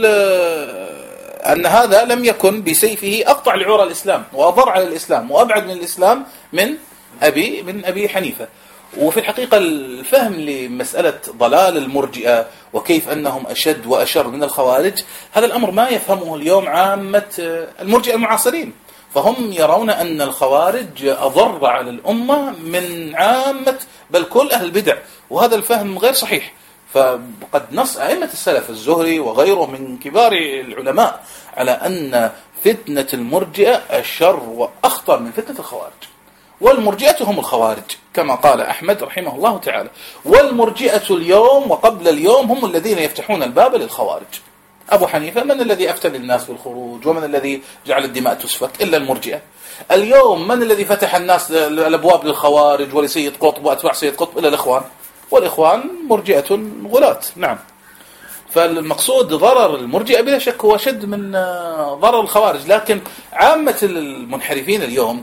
آه أن هذا لم يكن بسيفه أقطع لعرى الإسلام وأضر على الإسلام وأبعد من الإسلام من أبي من أبي حنيفة. وفي الحقيقة الفهم لمسألة ضلال المرجئة وكيف أنهم أشد وأشر من الخوارج هذا الأمر ما يفهمه اليوم عامة المرجئة المعاصرين، فهم يرون أن الخوارج أضر على الأمة من عامة بل كل أهل البدع، وهذا الفهم غير صحيح. فقد نص أئمة السلف الزهري وغيره من كبار العلماء على أن فتنة المرجئة أشر وأخطر من فتنة الخوارج، والمرجئة هم الخوارج كما قال أحمد رحمه الله تعالى، والمرجئة اليوم وقبل اليوم هم الذين يفتحون الباب للخوارج. أبو حنيفة من الذي أفتى للناس بالخروج ومن الذي جعل الدماء تسفك إلا المرجئة. اليوم من الذي فتح الناس الأبواب للخوارج ولسيد قطب وأتباع سيد قطب إلا الإخوان، والإخوان مرجئة غلاة. نعم. فالمقصود ضرر المرجئة بلا شك هو شد من ضرر الخوارج، لكن عامة المنحرفين اليوم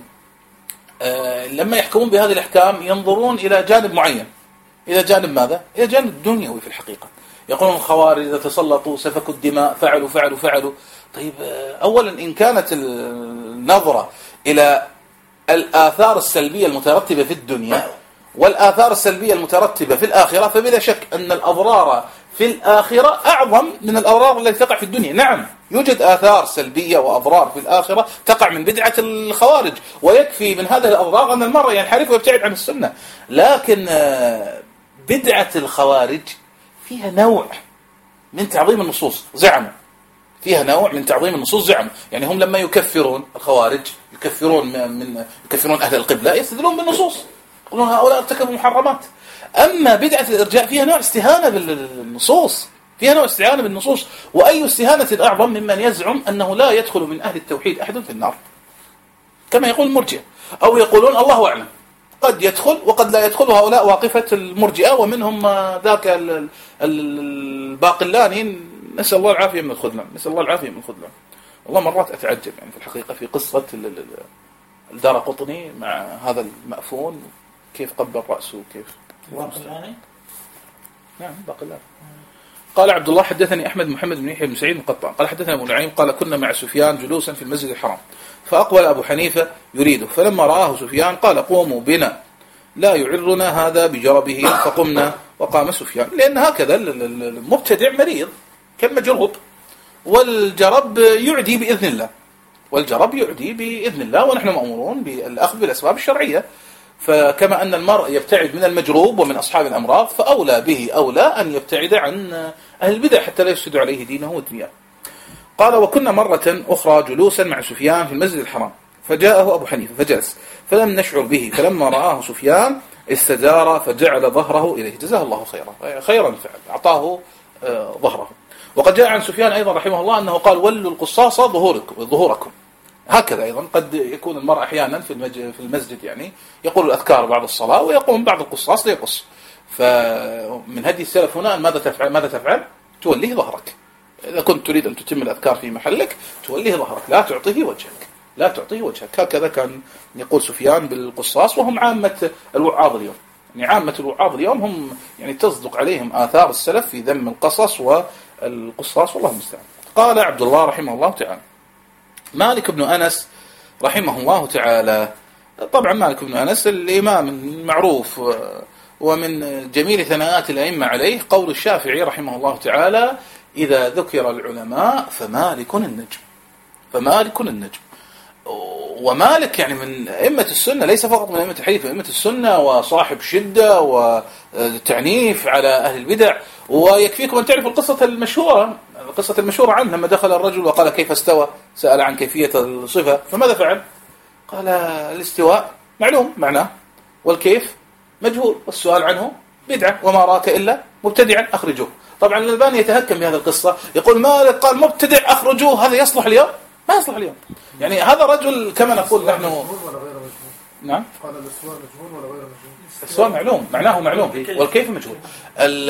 لما يحكمون بهذه الأحكام ينظرون إلى جانب معين. إلى جانب ماذا؟ إلى جانب دنيوي في الحقيقة. يقولون الخوارج إذا تسلطوا سفكوا الدماء فعلوا فعلوا فعلوا. طيب أولا إن كانت النظرة إلى الآثار السلبية المترتبة في الدنيا والآثار السلبية المترتبة في الآخرة فبلا شك أن الأضرار في الآخرة أعظم من الأضرار التي تقع في الدنيا. نعم يوجد آثار سلبية وأضرار في الآخرة تقع من بدعة الخوارج، ويكفي من هذه الأضرار أن المرء ينحرف ويبتعد عن السنة، لكن بدعة الخوارج فيها نوع من تعظيم النصوص زعموا فيها نوع من تعظيم النصوص زعموا يعني هم لما يكفرون الخوارج يكفرون من يكفرون أهل القبلة يستدلون بالنصوص، يقولون هؤلاء ارتكبوا محرمات. أما بدعة الإرجاء فيها نوع استهانة بالنصوص فيها نوع استهانة بالنصوص وأي استهانة أعظم ممن يزعم أنه لا يدخل من أهل التوحيد أحد في النار كما يقول المرجئة، أو يقولون الله أعلم قد يدخل وقد لا يدخل، هؤلاء واقفة المرجئة ومنهم ذاك الباقلاني نسأل الله العافية من الخذلان نسأل الله العافية من الخذلان. والله مرات أتعجب يعني في الحقيقة في قصة الدارقطني مع هذا المأفون كيف قبل رأسه كيف باقلاني. نعم باقلاني. قال عبد الله حدثني أحمد محمد بن يحيى بن سعيد القطان قال حدثنا أبو نعيم قال كنا مع سفيان جلوسا في المسجد الحرام فأقبل أبو حنيفة يريده فلما رآه سفيان قال قوموا بنا لا يعرنا هذا بجربه فقمنا وقام سفيان، لأن هكذا المبتدع مريض كالمجروب، والجرب يعدي بإذن الله، والجرب يعدي بإذن الله، ونحن مأمورون بالأخذ بالأسباب الشرعية. فكما أن المرء يبتعد من المجروب ومن أصحاب الأمراض فأولى به أولى أن يبتعد عن أهل البدع حتى لا يفسد عليه دينه ودنياه. قال وكنا مرة أخرى جلوسا مع سفيان في المسجد الحرام فجاءه أبو حنيفة فجلس فلم نشعر به فلما رآه سفيان استدار فجعل ظهره إليه جزاه الله خيرا خيرا فعل أعطاه ظهره. وقد جاء عن سفيان أيضا رحمه الله أنه قال ولوا القصاص ظهوركم. هكذا أيضا قد يكون المرء أحيانا في في المسجد يعني يقول الأذكار بعد الصلاة ويقوم بعض القصاص ليقص. فمن هدي السلف هنا ماذا تفعل؟ ماذا تفعل؟ توليه ظهرك. إذا كنت تريد أن تتم الأذكار في محلك توليه ظهرك، لا تعطيه وجهك، لا تعطيه وجهك. هكذا كان يقول سفيان بالقصاص، وهم عامة الوعاظ اليوم، يعني عامة الوعاظ اليوم هم يعني تصدق عليهم آثار السلف في ذم القصص والقصاص والله المستعان. قال عبد الله رحمه الله تعالى مالك بن أنس رحمه الله تعالى، طبعا مالك بن أنس الإمام المعروف ومن جميل ثناءات الأئمة عليه قول الشافعي رحمه الله تعالى إذا ذكر العلماء فمالك النجم، فمالك النجم. ومالك يعني من أئمة السنة، ليس فقط من أئمة الحديث، من أئمة السنة وصاحب شدة وتعنيف على أهل البدع. ويكفيكم أن تعرفوا القصة المشهورة، القصة المشهورة عنه لما دخل الرجل وقال كيف استوى، سأل عن كيفية الصفة فماذا فعل؟ قال الاستواء معلوم معناه والكيف مجهول والسؤال عنه بدعة وما راك إلا مبتدعا أخرجوه. طبعا الألباني يتهكم بهذه القصة، يقول مالك قال مبتدع أخرجوه، هذا يصلح اليوم؟ ما يصلح اليوم. يعني هذا رجل كما نقول نحن نعم قال الاستواء مجهول ولا غير مجهول؟ الاستواء معلوم معناه معلوم والكيف مجهول. ال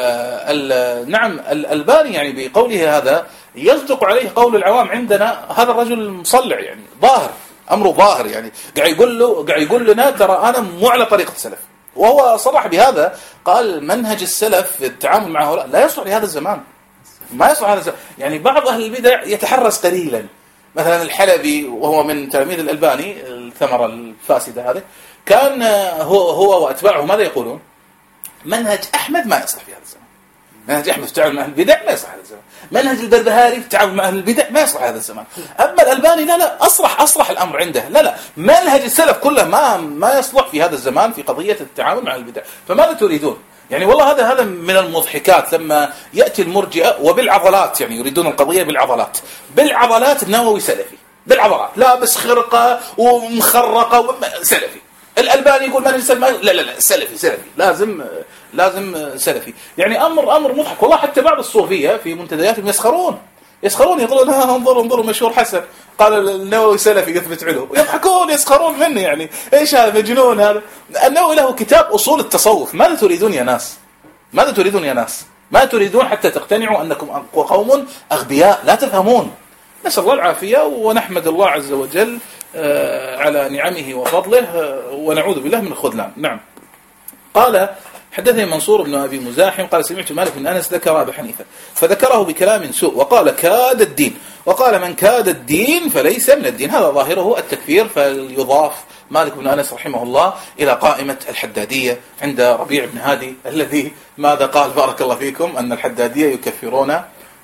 ال نعم الألباني يعني بقوله هذا يصدق عليه قول العوام عندنا هذا الرجل مصلع، يعني ظاهر أمره ظاهر، يعني قاعد يقول له قاعد يقول لنا ترى أنا مو على طريقة السلف، وهو صرح بهذا قال منهج السلف في التعامل مع هؤلاء لا يصلح لهذا الزمان، ما يصلح هذا الزمان. يعني بعض أهل البدع يتحرس قليلا، مثلا الحلبي وهو من تلاميذ الألباني الثمرة الفاسدة هذه، كان هو هو وأتباعه ماذا يقولون؟ منهج أحمد ما يصلح في هذا الزمان، منهج أحمد في التعامل مع أهل البدع ما يصلح هذا الزمان، منهج البربهاري في التعامل مع أهل البدع ما يصلح هذا الزمان. أما الألباني لا لا أصلح أصلح الأمر عنده، لا لا منهج السلف كله ما ما يصلح في هذا الزمان في قضية التعامل مع البدع. فماذا تريدون؟ يعني والله هذا هذا من المضحكات لما يأتي المرجئة وبالعضلات، يعني يريدون القضية بالعضلات، بالعضلات النووي سلفي، بالعضلات لابس خرقة ومخرقة سلفي. الألباني يقول منهج السلف، لا لا لا سلفي سلفي لازم لازم سلفي. يعني أمر أمر مضحك والله. حتى بعض الصوفية في منتدياتهم يسخرون يسخرون يقولون ها انظروا انظروا مشهور حسن قال النووي سلفي يثبت علو، يضحكون يسخرون منه. يعني ايش هذا مجنون هذا؟ النووي له كتاب أصول التصوف. ماذا تريدون يا ناس؟ ماذا تريدون يا ناس؟ ما تريدون حتى تقتنعوا أنكم قوم أغبياء لا تفهمون. نسأل الله العافية ونحمد الله عز وجل على نعمه وفضله ونعوذ بالله من الخذلان. نعم. قال حدثني منصور بن أبي مزاحم قال سمعت مالك بن أنس ذكر أبا حنيفة فذكره بكلام سوء وقال كاد الدين، وقال من كاد الدين فليس من الدين. هذا ظاهره التكفير، فيضاف مالك بن أنس رحمه الله إلى قائمة الحدادية عند ربيع بن هادي الذي ماذا قال بارك الله فيكم أن الحدادية يكفرون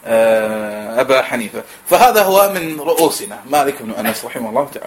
أبا حنيفة. فهذا هو من رؤوسنا مالك بن أنس رحمه الله تعالى.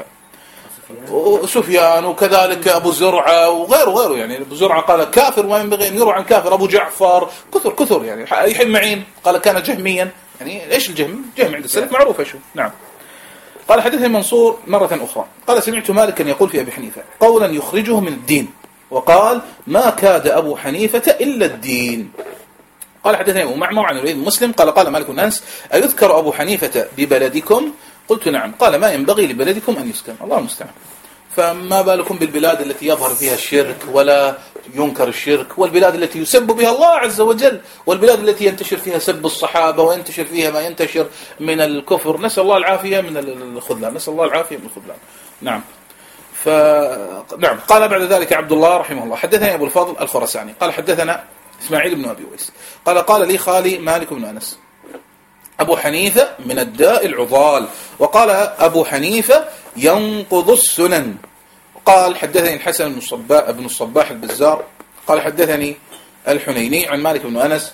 وسفيان وكذلك أبو زرعة وغيره غيره. يعني أبو زرعة قال كافر وما ينبغي أن يروى عن كافر. أبو جعفر كثر كثر يعني. يحيى معين قال كان جهميا. يعني إيش الجهم؟ جهم عند السلف معروف إيش. نعم. قال حدثني منصور مرة أخرى قال سمعت مالكا يقول في أبي حنيفة قولا يخرجه من الدين، وقال ما كاد أبو حنيفة إلا الدين. قال حدثني أبو معمر عن الوليد مسلم قال قال مالك بن أنس أيذكر أبو حنيفة ببلدكم؟ قلت نعم. قال ما ينبغي لبلدكم أن يسكن. الله المستعان. فما بالكم بالبلاد التي يظهر فيها الشرك ولا ينكر الشرك، والبلاد التي يسب بها الله عز وجل، والبلاد التي ينتشر فيها سب الصحابة وينتشر فيها ما ينتشر من الكفر. نسأل الله العافية من الخذلان، نسأل الله العافية من الخذلان. نعم. ف نعم. قال بعد ذلك عبد الله رحمه الله حدثني أبو الفضل الخرساني قال حدثنا إسماعيل بن أبي أويس قال قال لي خالي مالك بن أنس أبو حنيفة من الداء العضال، وقال أبو حنيفة ينقض السنن. قال حدثني الحسن بن الصباح, بن الصباح البزار قال حدثني الحنيني عن مالك بن أنس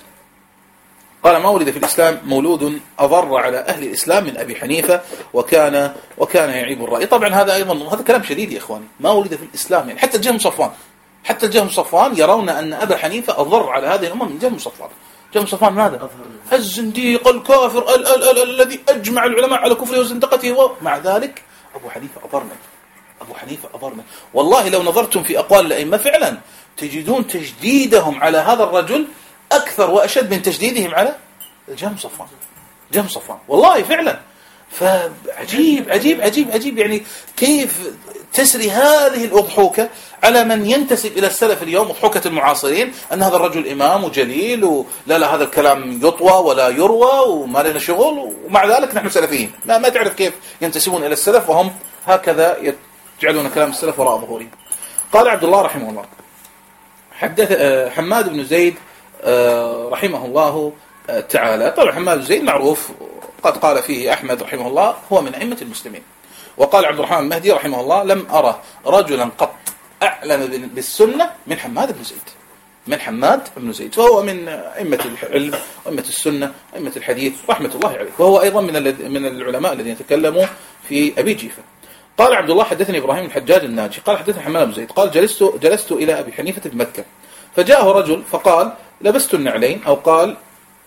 قال ما ولد في الإسلام مولود أضر على أهل الإسلام من أبي حنيفة وكان وكان يعيب الرأي. طبعا هذا أيضا هذا كلام شديد يا إخواني، ما ولد في الإسلام يعني حتى الجهم صفوان حتى الجهم صفوان يرون أن أبا حنيفة أضر على هذه الأمة من جهم صفوان. جهم صفوان ماذا؟ الزنديق الكافر ال ال ال الذي أجمع العلماء على كفره وزندقته، ومع ذلك أبو حنيفة أضرنا أبو حنيفة أضرنا والله لو نظرتم في أقوال الأئمة فعلا تجدون تجديدهم على هذا الرجل أكثر وأشد من تجديدهم على جهم صفوان جهم صفوان والله فعلا. فعجيب عجيب عجيب عجيب يعني كيف تسري هذه الأضحوكة على من ينتسب إلى السلف اليوم، أضحوكة المعاصرين، أن هذا الرجل إمام وجليل ولا لا هذا الكلام يطوى ولا يروى وما لنا شغل، ومع ذلك نحن سلفيين. ما, ما تعرف كيف ينتسبون إلى السلف وهم هكذا يجعلون كلام السلف وراء ظهورهم. قال عبد الله رحمه الله حدث حماد بن زيد رحمه الله تعالى. طبعا حماد بن زيد معروف قد قال فيه أحمد رحمه الله هو من أئمة المسلمين. وقال عبد الرحمن المهدي رحمه الله لم أرى رجلا قط أعلم بالسنة من حماد بن زيد من حماد بن زيد فهو من أئمة العلم وأئمة السنة وأئمة الحديث رحمة الله عليه، وهو أيضا من من العلماء الذين تكلموا في أبي جيفة. قال عبد الله حدثني إبراهيم الحجاج الناجي قال حدثني حماد بن زيد قال جلست جلست إلى أبي حنيفة بمكة فجاءه رجل فقال لبست النعلين، أو قال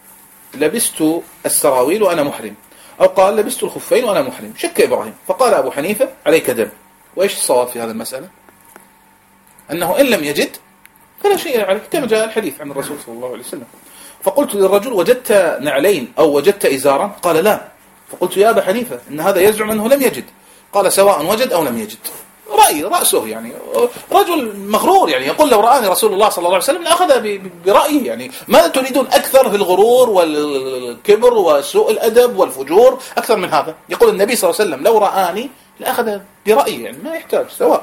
لبست السراويل وأنا محرم، أو قال لبست الخفين وأنا محرم. شك إبراهيم فقال أبو حنيفة عليك دم. وإيش الصواب في هذا المسألة؟ أنه إن لم يجد فلا شيء عليه كما جاء الحديث عن الرسول صلى الله عليه وسلم. فقلت للرجل وجدت نعلين أو وجدت إزارا؟ قال لا. فقلت يا أبا حنيفة إن هذا يزعم أنه لم يجد. قال سواء وجد أو لم يجد. رأي رأسه يعني رجل مغرور يعني يقول لو رآني رسول الله صلى الله عليه وسلم لأخذ برأيه. يعني ما تريدون أكثر في الغرور والكبر وسوء الأدب والفجور أكثر من هذا؟ يقول النبي صلى الله عليه وسلم لو رآني لأخذ برأيه يعني ما يحتاج سواء.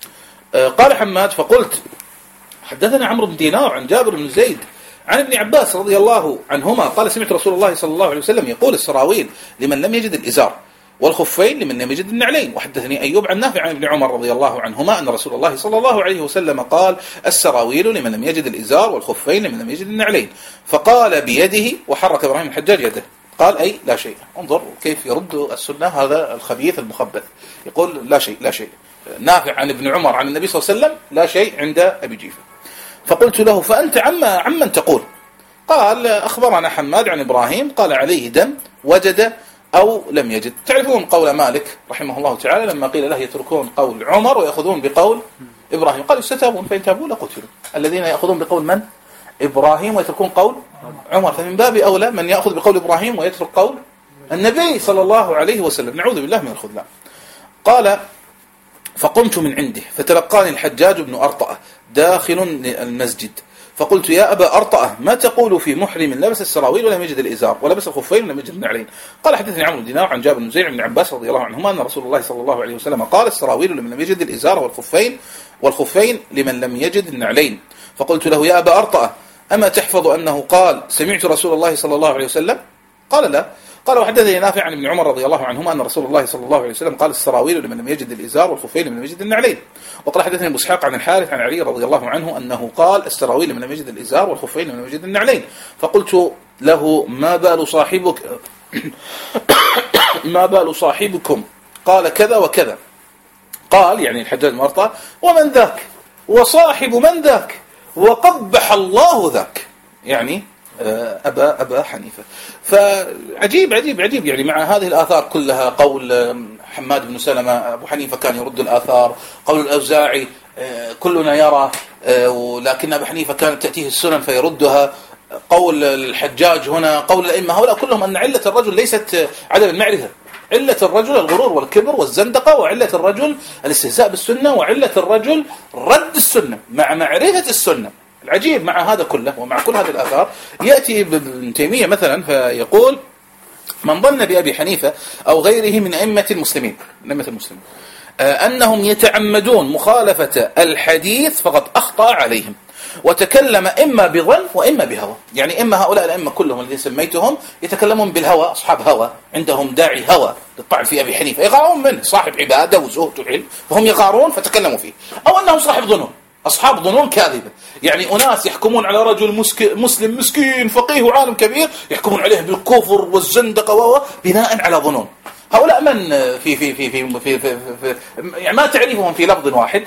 قال حماد فقلت حدثنا عمرو بن دينار عن جابر بن زيد عن ابن عباس رضي الله عنهما قال سمعت رسول الله صلى الله عليه وسلم يقول السراويل لمن لم يجد الإزار والخفين لمن لم يجد النعلين. وحدثني أيوب عن نافع عن ابن عمر رضي الله عنهما أن رسول الله صلى الله عليه وسلم قال السراويل لمن لم يجد الإزار والخفين لمن لم يجد النعلين. فقال بيده وحرك إبراهيم الحجاج يده قال أي لا شيء. انظر كيف يرد السنة هذا الخبيث المخبث يقول لا شيء لا شيء. نافع عن ابن عمر عن النبي صلى الله عليه وسلم لا شيء عند أبي جيفة. فقلت له فأنت عما عمن تقول؟ قال أخبرنا حماد عن إبراهيم قال عليه دم وجد أو لم يجد. تعرفون قول مالك رحمه الله تعالى لما قيل له يتركون قول عمر ويأخذون بقول إبراهيم قال يستتابون فإن تابوا لقتلوا. الذين يأخذون بقول من؟ إبراهيم ويتركون قول عمر، فمن باب أولى من يأخذ بقول إبراهيم ويترك قول النبي صلى الله عليه وسلم. نعوذ بالله من الخذلان. قال فقمت من عنده فتلقاني الحجاج بن أرطأة داخل المسجد فقلت يا أبا أرطأة ما تقول في محرم لبس السراويل ولم يجد الإزار ولبس الخفين ولم يجد النعلين؟ قال حدثني عمرو بن دينار عن جابر بن زيد عن عباس رضي الله عنهما أن رسول الله صلى الله عليه وسلم قال السراويل لمن لم يجد الإزار والخفين والخفين لمن لم يجد النعلين. فقلت له يا أبا أرطأة أما تحفظ أنه قال سمعت رسول الله صلى الله عليه وسلم؟ قال لا. قال وحدثني نافع عن ابن عمر رضي الله عنهما أن رسول الله صلى الله عليه وسلم قال السراويل لمن لم يجد الإزار والخفين لمن لم يجد النعلين. وقال حدثني أبو إسحاق عن الحارث عن علي رضي الله عنه أنه قال السراويل لمن لم يجد الإزار والخفين لمن لم يجد النعلين. فقلت له ما بال صاحبك ما بال صاحبكم؟ قال كذا وكذا. قال يعني الحجاج بن أرطأة ومن ذاك وصاحب من ذاك وقبح الله ذاك، يعني أبا أبا حنيفة. فعجيب عجيب عجيب يعني مع هذه الآثار كلها قول حماد بن سلمة أبو حنيفة كان يرد الآثار، قول الأوزاعي كلنا يرى ولكن أبو حنيفة كانت تأتيه السنن فيردها، قول الحجاج هنا، قول الأئمة هؤلاء كلهم أن علة الرجل ليست عدم المعرفة، علة الرجل الغرور والكبر والزندقة، وعلة الرجل الاستهزاء بالسنة، وعلة الرجل رد السنة مع معرفة السنة. العجيب مع هذا كله ومع كل هذه الآثار يأتي ابن تيمية مثلا فيقول من ظن بأبي حنيفة أو غيره من أئمة المسلمين من أئمة المسلمين أنهم يتعمدون مخالفة الحديث فقد أخطأ عليهم، وتكلم إما بظن وإما بهوى. يعني إما هؤلاء الأئمة كلهم الذين سميتهم يتكلمون بالهوى، أصحاب هوى، عندهم داعي هوى للطعن في أبي حنيفة، يغارون منه، صاحب عبادة وزهد وعلم، فهم يغارون فتكلموا فيه. أو أنه صاحب ظنون، أصحاب ظنون كاذبة، يعني أناس يحكمون على رجل مسك... مسلم مسكين فقيه وعالم كبير، يحكمون عليه بالكفر والزندقة و بناء على ظنون. هؤلاء من في في في في, في, في, في يعني ما تعرفهم في لفظ واحد،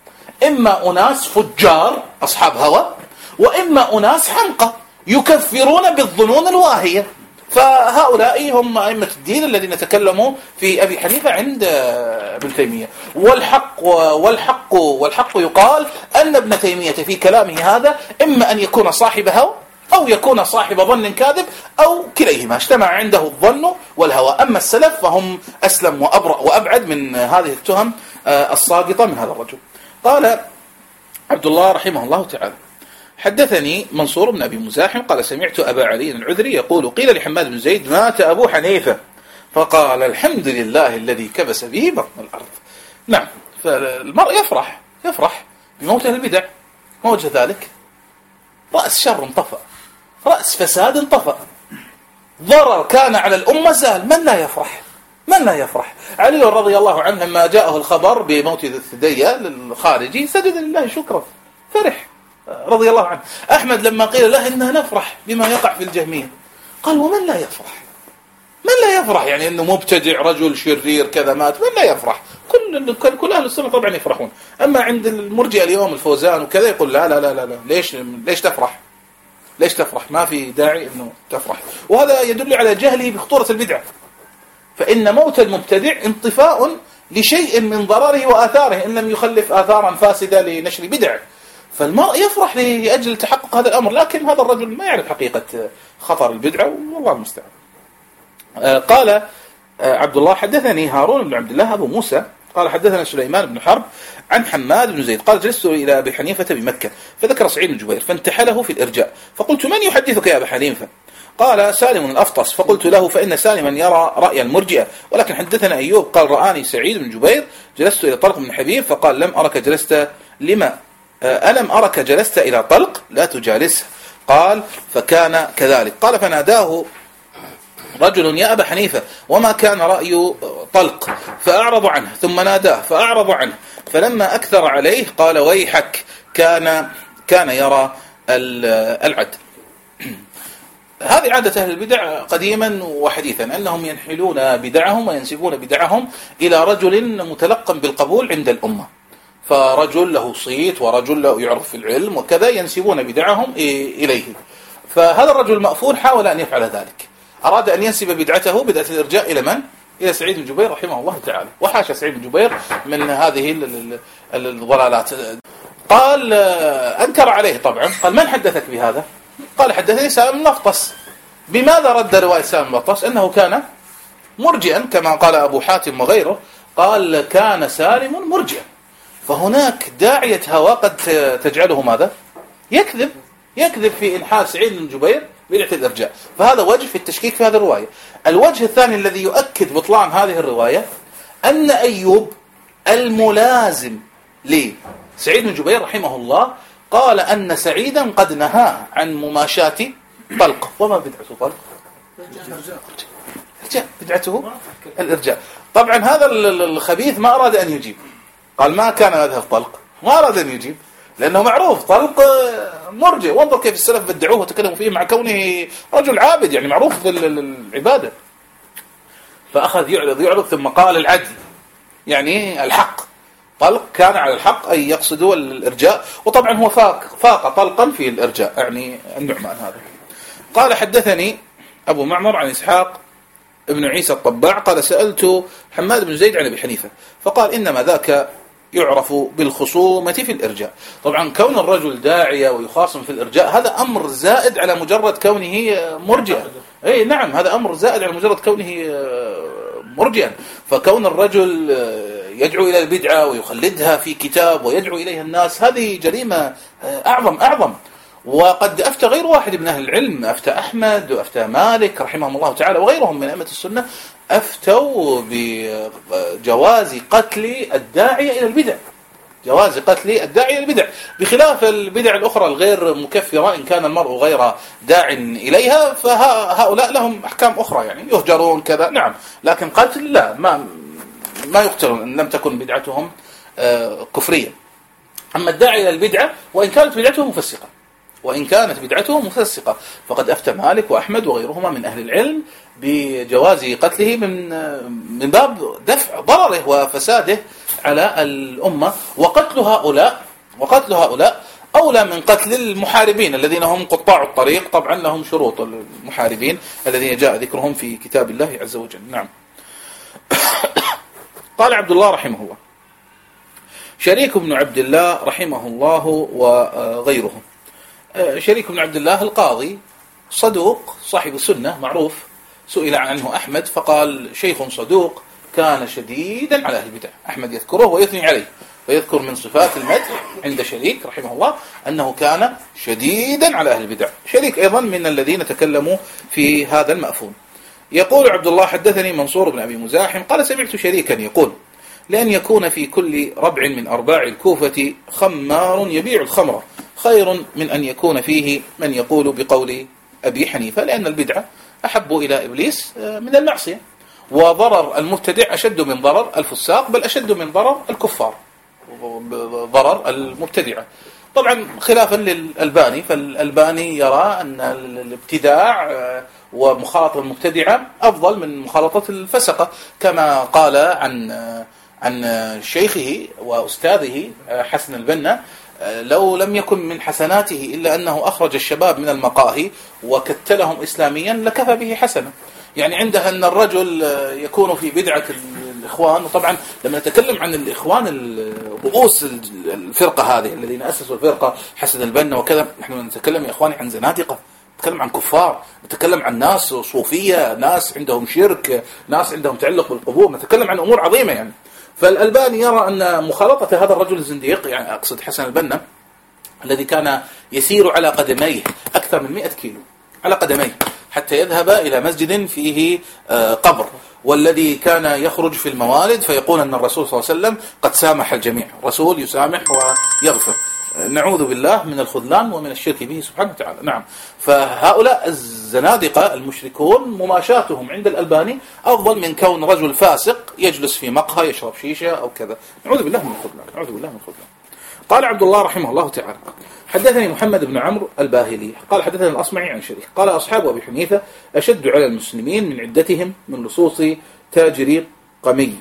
إما أناس فجار أصحاب هوى، وإما أناس حمقى يكفرون بالظنون الواهية. فهؤلاء هم أئمة الدين الذين تكلموا في أبي حنيفة عند ابن تيمية. والحق والحق والحق يقال أن ابن تيمية في كلامه هذا إما أن يكون صاحب هوى أو يكون صاحب ظن كاذب أو كليهما، اجتمع عنده الظن والهوى. أما السلف فهم أسلم وأبرأ وأبعد من هذه التهم الساقطة من هذا الرجل. قال عبد الله رحمه الله تعالى: حدثني منصور بن أبي مزاحم قال: سمعت أبا علي العذري يقول: قيل لحماد بن زيد: مات أبو حنيفة، فقال: الحمد لله الذي كبس به بطن الأرض. نعم، فالمرء يفرح يفرح بموت أهل البدع، ما وجه ذلك؟ رأس شر انطفأ، رأس فساد انطفأ، ضرر كان على الأمة زال، من لا يفرح؟ من لا يفرح؟ علي رضي الله عنه لما جاءه الخبر بموت الثدية للخارجي سجد لله شكرا، فرح رضي الله عنه. أحمد لما قيل له إننا نفرح بما يقع في الجهمية، قال: ومن لا يفرح؟ من لا يفرح؟ يعني إنه مبتدع رجل شرير كذا مات، من لا يفرح؟ كل كل أهل السنة طبعا يفرحون. أما عند المرجئة اليوم الفوزان وكذا يقول: لا لا لا لا, لا. ليش ليش تفرح؟ ليش تفرح؟ ما في داعي إنه تفرح. وهذا يدل على جهله بخطورة البدعة، فإن موت المبتدع انطفاء لشيء من ضرره وآثاره إن لم يخلف آثارا فاسدة لنشر بدعه. فالمرء يفرح لأجل تحقق هذا الأمر، لكن هذا الرجل ما يعرف حقيقة خطر البدعة، والله المستعان. قال عبد الله: حدثني هارون بن عبد الله أبو موسى قال: حدثنا سليمان بن حرب عن حماد بن زيد قال: جلست إلى أبي حنيفة بمكة فذكر سعيد بن جبير فانتحله في الإرجاء، فقلت: من يحدثك يا أبا حنيفة؟ قال: سالم الأفطس. فقلت له: فإن سالما يرى رأي المرجئة، ولكن حدثنا أيوب قال: رآني سعيد بن جبير جلست إلى طلق بن حبيب فقال: لم أرك جلست لما ألم أرك جلست إلى طلق لا تجالسه. قال: فكان كذلك. قال: فناداه رجل: يا أبا حنيفة، وما كان رأي طلق؟ فأعرض عنه، ثم ناداه فأعرض عنه، فلما أكثر عليه قال: ويحك، كان كان يرى العدل. هذه عادة أهل البدع قديما وحديثا، أنهم ينحلون بدعهم وينسبون بدعهم إلى رجل متلقن بالقبول عند الأمة، فرجل له صيت ورجل له يعرف في العلم وكذا، ينسبون بدعهم إليه. فهذا الرجل المأفور حاول أن يفعل ذلك، أراد أن ينسب بدعته بدعة الإرجاء إلى من؟ إلى سعيد بن جبير رحمه الله تعالى، وحاشا سعيد بن جبير من هذه الضلالات. قال: أنكر عليه طبعا، قال: من حدثك بهذا؟ قال: حدثني سالم الأفطس. بماذا رد رواية سالم الأفطس؟ أنه كان مرجئا كما قال أبو حاتم وغيره، قال: كان سالم مرجئا. فهناك داعية هوى قد تجعله ماذا؟ يكذب يكذب في إنحاء سعيد بن جبير بدعة الإرجاء. فهذا وجه في التشكيك في هذه الرواية. الوجه الثاني الذي يؤكد بطلان هذه الرواية أن أيوب الملازم لسعيد بن جبير رحمه الله قال أن سعيدا قد نهى عن مماشاة طلق. وما بدعة طلق؟ إرجاء، بدعته الإرجاء. طبعا هذا الخبيث ما أراد أن يجيب، قال: ما كان مذهب طلق، ما أراد أن يجيب لأنه معروف طلق مرجئ. وانظر كيف السلف بدعوه وتكلموا فيه مع كونه رجل عابد، يعني معروف بالعبادة. فأخذ يعرض يعرض ثم قال: العدل، يعني الحق. طلق كان على الحق، أي يقصدوا الإرجاء، وطبعا هو فاق فاق طلقا في الإرجاء، يعني النعمان هذا. قال: حدثني أبو معمر عن إسحاق ابن عيسى الطباع قال: سألت حماد بن زيد عن أبي حنيفة فقال: إنما ذاك يعرف بالخصومة في الإرجاء. طبعا كون الرجل داعية ويخاصم في الإرجاء هذا أمر زائد على مجرد كونه مرجئا. أي نعم، هذا أمر زائد على مجرد كونه مرجئا. فكون الرجل يدعو إلى البدعة ويخلدها في كتاب ويدعو إليها الناس، هذه جريمة أعظم أعظم. وقد أفتى غير واحد من أهل العلم، أفتى أحمد وأفتى مالك رحمهم الله تعالى وغيرهم من أئمة السنة، أفتوا بجواز قتل الداعية إلى البدع. جواز قتل الداعي البدع، بخلاف البدع الأخرى الغير مكفرة إن كان المرء غير داع إليها فهؤلاء لهم أحكام أخرى، يعني يهجرون كذا، نعم، لكن قتل لا، ما ما يقتلون إن لم تكن بدعتهم كفرية. أما الداعي إلى البدعة وإن كانت بدعته مفسقة وإن كانت بدعته مفسقة فقد أفتى مالك وأحمد وغيرهما من أهل العلم بجواز قتله من من باب دفع ضرره وفساده على الأمة، وقتل هؤلاء وقتل هؤلاء أولى من قتل المحاربين الذين هم قطاع الطريق. طبعا لهم شروط المحاربين الذين جاء ذكرهم في كتاب الله عز وجل. نعم. قال عبد الله رحمه الله: شريك بن عبد الله رحمه الله وغيره. شريك بن عبد الله القاضي صدوق صاحب السنة معروف، سئل عنه أحمد فقال: شيخ صدوق كان شديدا على أهل البدع. أحمد يذكره ويثني عليه ويذكر من صفات المدح عند شريك رحمه الله أنه كان شديدا على أهل البدع. شريك أيضا من الذين تكلموا في هذا المأفون. يقول عبد الله: حدثني منصور بن أبي مزاحم قال: سمعت شريكا يقول: لأن يكون في كل ربع من أرباع الكوفة خمار يبيع الخمر خير من أن يكون فيه من يقول بقول أبي حنيفة، لأن البدعة أحب إلى إبليس من المعصية، وضرر المبتدع أشد من ضرر الفساق، بل أشد من ضرر الكفار ضرر المبتدعة. طبعا خلافا للألباني، فالألباني يرى أن الابتداع ومخالطة المبتدعة أفضل من مخالطة الفسقة، كما قال عن عن شيخه وأستاذه حسن البنا: لو لم يكن من حسناته إلا أنه أخرج الشباب من المقاهي وكتلهم إسلاميا لكفى به حسنة. يعني عندها أن الرجل يكون في بدعة الإخوان، وطبعا لما نتكلم عن الإخوان رؤوس الفرقة هذه الذين أسسوا الفرقة حسن البنا وكذا، نحن نتكلم يا إخواني عن زنادقة، نتكلم عن كفار، نتكلم عن ناس صوفية، ناس عندهم شرك، ناس عندهم تعلق بالقبور، نتكلم عن أمور عظيمة يعني. فالألباني يرى أن مخالطة هذا الرجل الزنديق، يعني أقصد حسن البنا الذي كان يسير على قدميه أكثر من مئة كيلو على قدميه حتى يذهب إلى مسجد فيه قبر، والذي كان يخرج في الموالد فيقول أن الرسول صلى الله عليه وسلم قد سامح الجميع، رسول يسامح ويغفر. نعوذ بالله من الخذلان ومن الشرك به سبحانه وتعالى. نعم. فهؤلاء الزنادقة المشركون مماشاتهم عند الألباني أفضل من كون رجل فاسق يجلس في مقهى يشرب شيشة أو كذا. نعوذ بالله من الخذلان. نعوذ بالله من الخذلان. قال عبد الله رحمه الله تعالى: حدثني محمد بن عمرو الباهلي قال: حدثنا الأصمعي عن شريك قال: أصحاب أبي حنيفة أشد على المسلمين من عدتهم من لصوص تاجر قمي.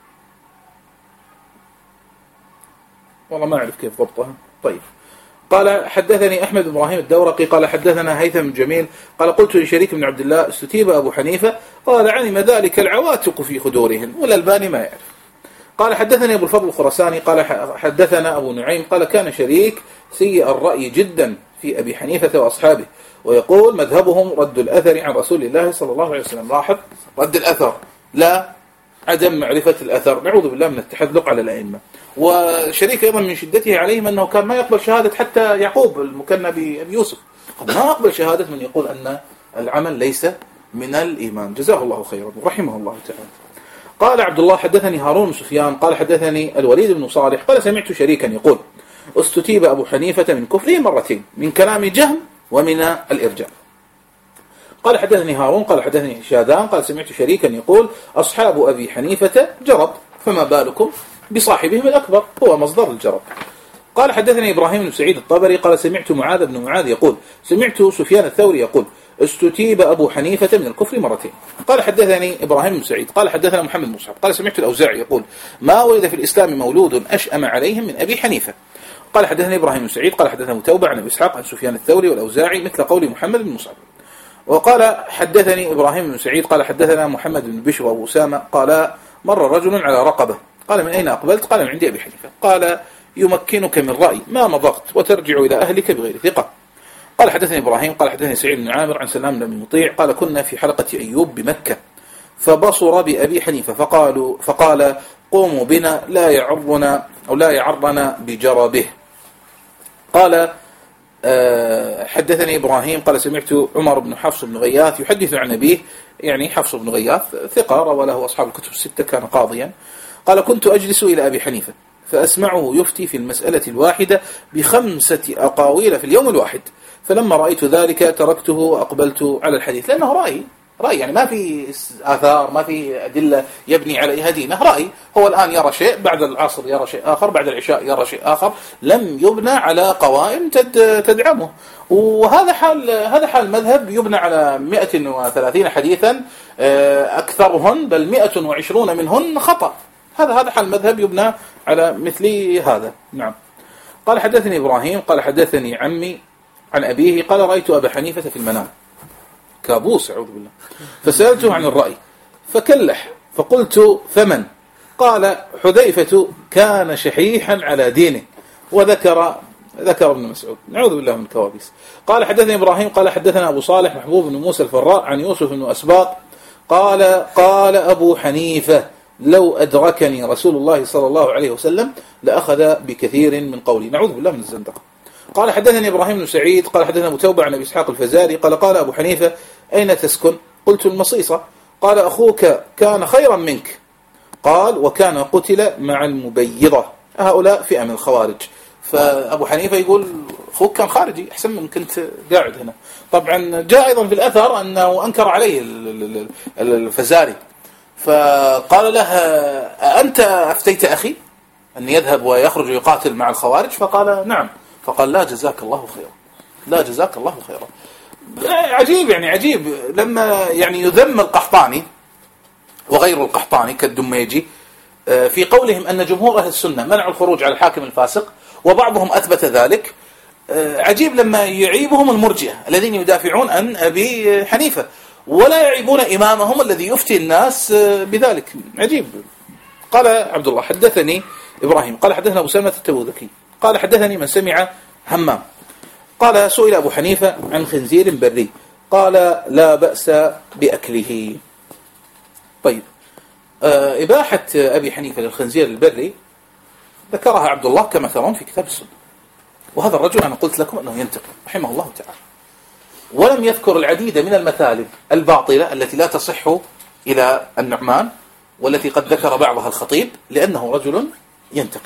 والله ما أعرف كيف ضبطها. طيب. قال: حدثني أحمد بن إبراهيم الدورقي قال: حدثنا هيثم بن جميل قال: قلت لشريك بن عبد الله: استتيب أبو حنيفة؟ قال: علم ذلك العواتق في خدورهن، والألباني ما يعرف. قال: حدثني أبو الفضل الخرساني قال: حدثنا أبو نعيم قال: كان شريك سيء الرأي جدا في أبي حنيفة وأصحابه، ويقول مذهبهم رد الأثر عن رسول الله صلى الله عليه وسلم. لاحظ، رد الأثر لا عدم معرفة الأثر. نعوذ بالله من التحذلق على الأئمة. وشريك أيضا من شدته عليهم أنه كان ما يقبل شهادة حتى يعقوب المكنى بأبي يوسف، ما يقبل شهادة من يقول أن العمل ليس من الإيمان. جزاه الله خيرا رحمه الله تعالى. قال عبد الله: حدثني هارون بن سفيان قال: حدثني الوليد بن صالح قال: سمعت شريكا يقول: استتيب أبو حنيفة من كفره مرتين، من كلام جهم ومن الإرجاء. قال: حدثني هارون قال: حدثني شادان قال: سمعت شريكا يقول: أصحاب أبي حنيفة جرب، فما بالكم بصاحبهم الأكبر، هو مصدر الجرب. قال: حدثني إبراهيم بن سعيد الطبري قال: سمعت معاذ بن معاذ يقول: سمعت سفيان الثوري يقول: استتيب أبو حنيفة من الكفر مرتين. قال: حدثني إبراهيم بن سعيد قال: حدثنا محمد بن مصعب قال: سمعت الأوزاعي يقول: ما ولد في الإسلام مولود أشأم عليهم من أبي حنيفة. قال: حدثني إبراهيم بن سعيد قال: حدثنا متوبة عن أبي إسحاق عن سفيان الثوري والأوزاعي مثل قول محمد بن مصعب. وقال: حدثني إبراهيم بن سعيد قال: حدثنا محمد بن بشر وأبو أسامة قال: مر رجل على رقبة قال: من أين أقبلت؟ قال: من عند أبي حنيفة. قال: يمكنك من رأي ما مضغت وترجع إلى أهلك بغير ثقة. قال: حدثني إبراهيم قال: حدثني سعيد بن عامر عن سلام بن مطيع قال: كنا في حلقة أيوب بمكة فبصر بأبي حنيفة فقالوا فقال: قوموا بنا لا يعرنا أو لا يعرنا بجربه. قال: حدثني إبراهيم قال: سمعت عمر بن حفص بن غياث يحدث عن أبيه، يعني حفص بن غياث ثقة روى له أصحاب الكتب الستة، كان قاضيا. قال: كنت أجلس إلى أبي حنيفة فأسمعه يفتي في المسألة الواحدة بخمسة أقاويل في اليوم الواحد، فلما رأيت ذلك تركته وأقبلت على الحديث، لأنه رأي رأي يعني ما في آثار، ما في أدلة يبني عليها دينه، رأي. هو الآن يرى شيء، بعد العصر يرى شيء آخر، بعد العشاء يرى شيء آخر، لم يبنى على قوائم تدعمه. وهذا حال هذا حال مذهب يبنى على مئة وثلاثين حديثا، أكثرهن بل مئة وعشرون منهن خطأ. هذا هذا حال مذهب يبنى على مثل هذا. نعم. قال حدثني إبراهيم قال حدثني عمي عن أبيه قال رأيت أبا حنيفة في المنام، كابوس أعوذ بالله، فسألته عن الرأي فكلح، فقلت فمن؟ قال حذيفة كان شحيحا على دينه، وذكر ذكر ابن مسعود. نعوذ بالله من الكوابيس. قال حدثني إبراهيم قال حدثنا أبو صالح محبوب بن موسى الفراء عن يوسف بن أسباط قال قال أبو حنيفة لو أدركني رسول الله صلى الله عليه وسلم لأخذ بكثير من قولي. نعوذ بالله من الزندقة. قال حدثني إبراهيم بن سعيد قال حدثنا أبو توبة عن أبي إسحاق الفزاري قال قال أبو حنيفة أين تسكن؟ قلت المصيصة. قال أخوك كان خيرا منك. قال وكان قتل مع المبيضة، هؤلاء فئة من الخوارج. فأبو حنيفة يقول أخوك كان خارجي أحسن من كنت قاعد هنا. طبعا جاء أيضا في الأثر أنه أنكر عليه الفزاري، فقال له أنت أفتيت أخي أن يذهب ويخرج ويقاتل مع الخوارج؟ فقال نعم. فقال لا جزاك الله خيرا، لا جزاك الله خيرا. عجيب يعني عجيب لما يعني يذم القحطاني وغير القحطاني كالدميجي في قولهم أن جمهور أهل السنة منعوا الخروج على الحاكم الفاسق، وبعضهم أثبت ذلك. عجيب لما يعيبهم المرجئة الذين يدافعون عن أبي حنيفة ولا يعيبون إمامهم الذي يفتي الناس بذلك. عجيب. قال عبد الله حدثني إبراهيم قال حدثنا أبو سلمة التبوذكي قال حدثني من سمع همام قال سئل أبو حنيفة عن خنزير بري قال لا بأس بأكله. طيب، إباحة أبي حنيفة للخنزير البري ذكرها عبد الله كما ترون في كتاب السنة. وهذا الرجل أنا قلت لكم أنه ينتقي رحمه الله تعالى، ولم يذكر العديد من المثالب الباطلة التي لا تصح إلى النعمان والتي قد ذكر بعضها الخطيب، لأنه رجل ينتقي.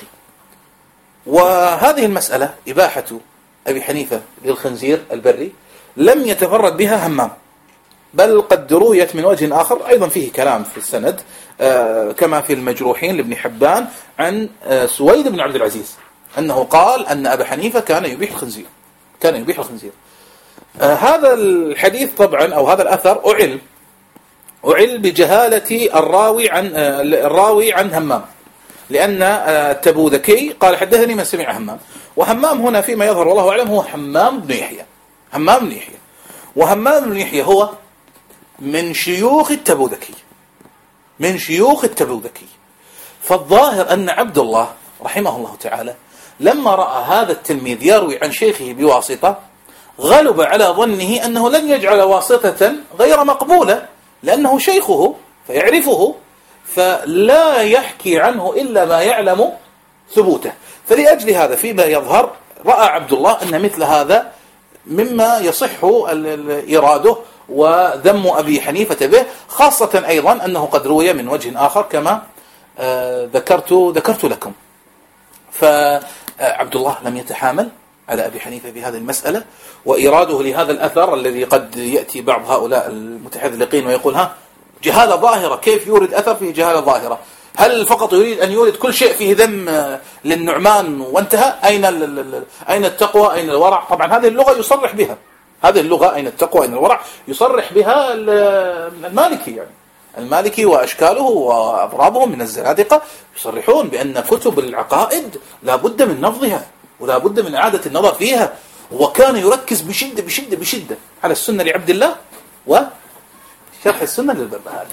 وهذه المسألة إباحة أبي حنيفة للخنزير البري لم يتفرد بها همام، بل قد رويت من وجه آخر أيضا فيه كلام في السند كما في المجروحين لابن حبان عن سويد بن عبد العزيز أنه قال أن أبا حنيفة كان يبيح الخنزير كان يبيح الخنزير هذا الحديث طبعا أو هذا الأثر أعل أعل بجهالة الراوي عن الراوي عن همام، لأن التبوذكي قال حدثني من سمع همام، وهمام هنا فيما يظهر والله أعلم هو همام بن يحيى همام بن يحيى وهمام بن يحيى هو من شيوخ التبوذكي من شيوخ التبوذكي. فالظاهر أن عبد الله رحمه الله تعالى لما رأى هذا التلميذ يروي عن شيخه بواسطة غلب على ظنه أنه لن يجعل واسطة غير مقبولة، لأنه شيخه فيعرفه، فلا يحكي عنه إلا ما يعلم ثبوته. فلأجل هذا فيما يظهر رأى عبد الله أن مثل هذا مما يصح إراده وذم أبي حنيفة به، خاصة أيضا أنه قد روي من وجه آخر كما ذكرت ذكرت لكم. فعبد الله لم يتحامل على أبي حنيفة في هذه المسألة، وإراده لهذا الأثر الذي قد يأتي بعض هؤلاء المتحذلقين ويقول ها جهالة ظاهرة، كيف يورد أثر فيه جهالة ظاهرة؟ هل فقط يريد أن يورد كل شيء فيه ذم للنعمان وانتهى؟ أين أين التقوى أين الورع؟ طبعا هذه اللغة يصرح بها هذه اللغة أين التقوى أين الورع يصرح بها المالكي، يعني المالكي وأشكاله وأضرابهم من الزنادقة يصرحون بأن كتب العقائد لا بد من نفضها ولا بد من إعادة النظر فيها، وكان يركز بشدة بشدة بشدة على السنة لعبد الله وشرح السنة للبربهاري.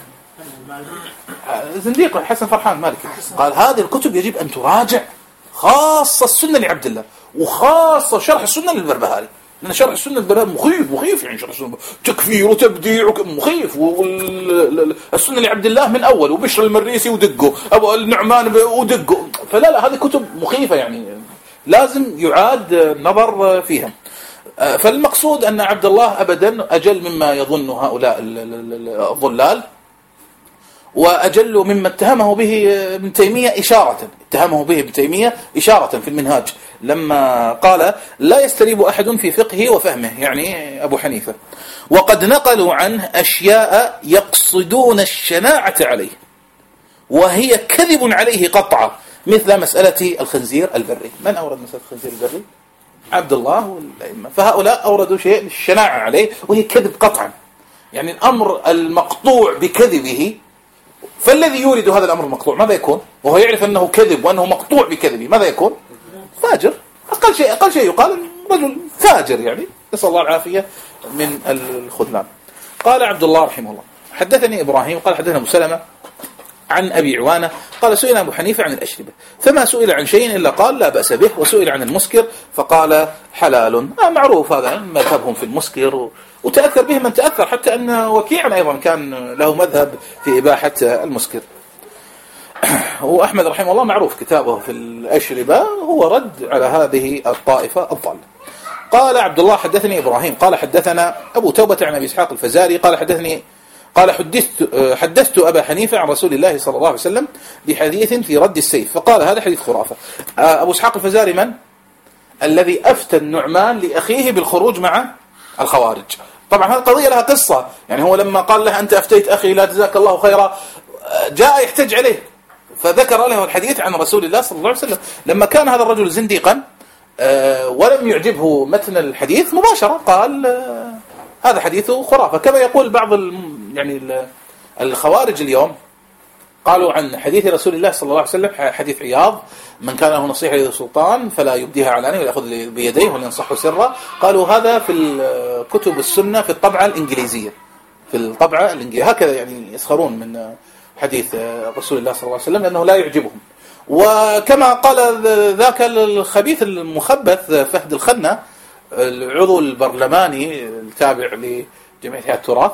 زنديق حسن فرحان مالكي قال هذه الكتب يجب أن تراجع، خاصة السنة لعبد الله وخاصة شرح السنة للبربهاري، لأن شرح السنة للبربهاري مخيف مخيف يعني شرح السنة تكفير وتبديع مخيف، والسنة لعبد الله من أول وبشر المريسي ودقه أبو النعمان ودقه، فلا لا هذه كتب مخيفة يعني لازم يعاد النظر فيها. فالمقصود أن عبد الله أبدا أجل مما يظن هؤلاء الضلال، وأجل مما اتهمه به ابن تيمية إشارة اتهمه به ابن تيمية إشارة في المنهاج لما قال لا يستريب أحد في فقهه وفهمه، يعني أبو حنيفة، وقد نقلوا عنه أشياء يقصدون الشناعة عليه وهي كذب عليه قطعا، مثل مسألة الخنزير البري. من أورد مسألة الخنزير البري؟ عبد الله والأئمة. فهؤلاء أوردوا شيء للشناعة عليه وهي كذب قطعا، يعني الأمر المقطوع بكذبه. فالذي يورد هذا الأمر المقطوع ماذا يكون؟ وهو يعرف أنه كذب وأنه مقطوع بكذبه، ماذا يكون؟ فاجر. أقل شيء أقل شيء يقال رجل فاجر، يعني نسأل الله العافية من الخذلان. قال عبد الله رحمه الله حدثني إبراهيم قال حدثنا أبو سلمة عن أبي عوانة قال سئل أبو حنيفة عن الأشربة فما سئل عن شيء إلا قال لا بأس به، وسئل عن المسكر فقال حلال. آه معروف هذا مذهبهم في المسكر، وتأثر به من تأثر، حتى أن وكيعا أيضا كان له مذهب في إباحة المسكر. وأحمد رحمه الله معروف كتابه في الأشربة هو رد على هذه الطائفة الضالة. قال عبد الله حدثني إبراهيم قال حدثنا أبو توبة عن أبي إسحاق الفزاري قال حدثني قال حدثت حدثت أبا حنيفة عن رسول الله صلى الله عليه وسلم بحديث في رد السيف فقال هذا حديث خرافة. أبو إسحاق الفزاري من؟ الذي أفتى النعمان لأخيه بالخروج مع الخوارج. طبعا هذه القضية لها قصة، يعني هو لما قال له أنت أفتيت أخي لا جزاك الله خيرا جاء يحتج عليه فذكر له الحديث عن رسول الله صلى الله عليه وسلم. لما كان هذا الرجل زنديقا ولم يعجبه متن الحديث مباشرة قال هذا حديث خرافة، كما يقول بعض يعني الخوارج اليوم قالوا عن حديث رسول الله صلى الله عليه وسلم حديث عياض من كان له نصيحة للسلطان فلا يبديها علانية ويأخذ بيديه ولينصحه سرا. قالوا هذا في كتب السنة في الطبعة الإنجليزية، في الطبعة الإنجليزية هكذا يعني يسخرون من حديث رسول الله صلى الله عليه وسلم لأنه لا يعجبهم. وكما قال ذاك الخبيث المخبث فهد الخنة العضو البرلماني التابع لجمعية هيئة التراث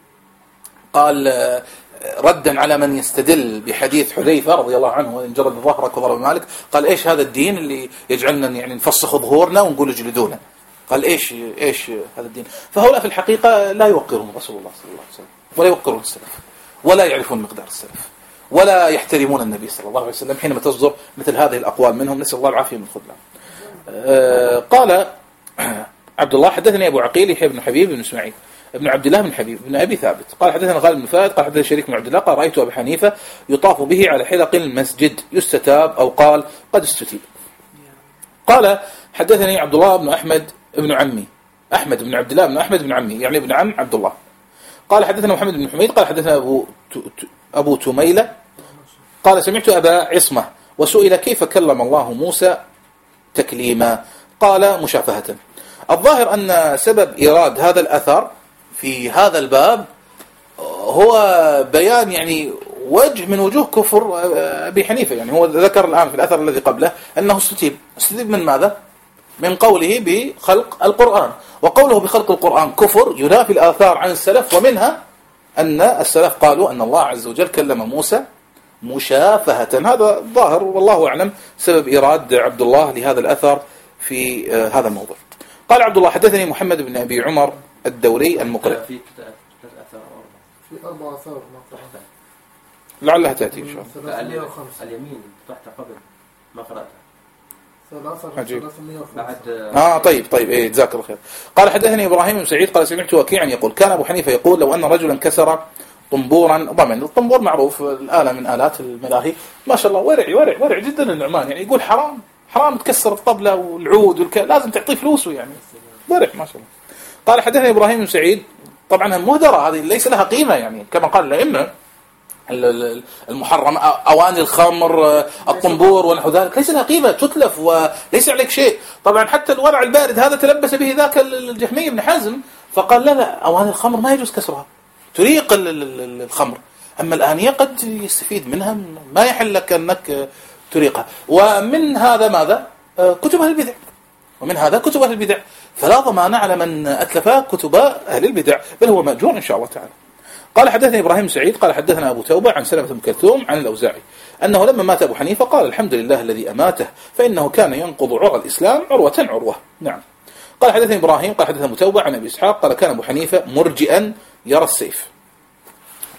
قال ردا على من يستدل بحديث حذيفة رضي الله عنه إن جرد ظهرك وضرب مالك، قال إيش هذا الدين اللي يجعلنا يعني نفسخ ظهورنا ونقول اجلدونا؟ قال إيش إيش هذا الدين؟ فهؤلاء في الحقيقة لا يوقرون رسول الله صلى الله عليه وسلم ولا يوقرون السلف ولا يعرفون مقدار السلف ولا يحترمون النبي صلى الله عليه وسلم حينما تصدر مثل هذه الأقوال منهم، نسأل الله العافية من الخذلان. أه قال عبد الله حدثني أبو عقيل يحيى بن حبيب بن إسماعيل ابن عبد الله بن حبيب بن أبي ثابت قال حدثنا غالب بن فائد قال حدثنا شريك بن عبد الله قال رأيت أبا حنيفة يطاف به على حلق المسجد يستتاب أو قال قد استتيب. قال حدثني عبد الله بن أحمد بن عمي أحمد بن عبد الله بن أحمد بن عمي يعني ابن عم عبد الله قال حدثنا محمد بن حميد قال حدثنا أبو أبو تميلة قال سمعت أبا عصمة وسئل كيف كلم الله موسى تكليما قال مشافهة. الظاهر أن سبب إيراد هذا الأثر في هذا الباب هو بيان يعني وجه من وجوه كفر أبي حنيفة. يعني هو ذكر الآن في الأثر الذي قبله أنه استتيب. استتيب من ماذا؟ من قوله بخلق القرآن، وقوله بخلق القرآن كفر ينافي الآثار عن السلف، ومنها أن السلف قالوا أن الله عز وجل كلم موسى مشافهة. هذا ظاهر والله أعلم سبب إيراد عبد الله لهذا الأثر في هذا الموضوع. قال عبد الله حدثني محمد بن أبي عمر الدوري المقرئ في أربع آثار لعلها تأتي إن شاء الله. اليمين تحت قبل ما قرأتها بعد آه طيب طيب إيه جزاك الله خير. قال حدثني إبراهيم بن سعيد قال سمعت وكيعا يقول كان أبو حنيفة يقول لو أن رجلا كسر طنبورا ضمن. الطنبور معروف الآلة من آلات الملاهي ما شاء الله ورع ورع ورع جدا النعمان، يعني يقول حرام حرام تكسر الطبلة والعود والك... لازم تعطيه فلوسه يعني ورع ما شاء الله. قال حدثني إبراهيم بن سعيد طبعا مهدرة هذه ليس لها قيمة يعني كما قال الأئمة المحرم أواني الخمر الطنبور ونحو ذلك ليس لها قيمة تتلف وليس عليك شيء. طبعا حتى الورع البارد هذا تلبس به ذاك الجهمي بن حزم فقال لا لا أواني الخمر ما يجوز كسرها تريق الخمر، أما الآنية قد يستفيد منها ما يحل لك أنك تريقها. ومن هذا ماذا؟ كتب أهل البدع، ومن هذا كتب أهل البدع فلا ضمان على من أتلف كتب أهل البدع بل هو مأجور إن شاء الله تعالى. قال حدثني إبراهيم سعيد قال حدثنا أبو توبة عن سلمة بن كلثوم عن الأوزاعي أنه لما مات أبو حنيفة قال الحمد لله الذي أماته فإنه كان ينقض عرى الإسلام عروة عروة. نعم. قال حدثني إبراهيم قال حدثنا أبو توبة عن أبي إسحاق قال كان أبو حنيفة مرجئا يرى السيف.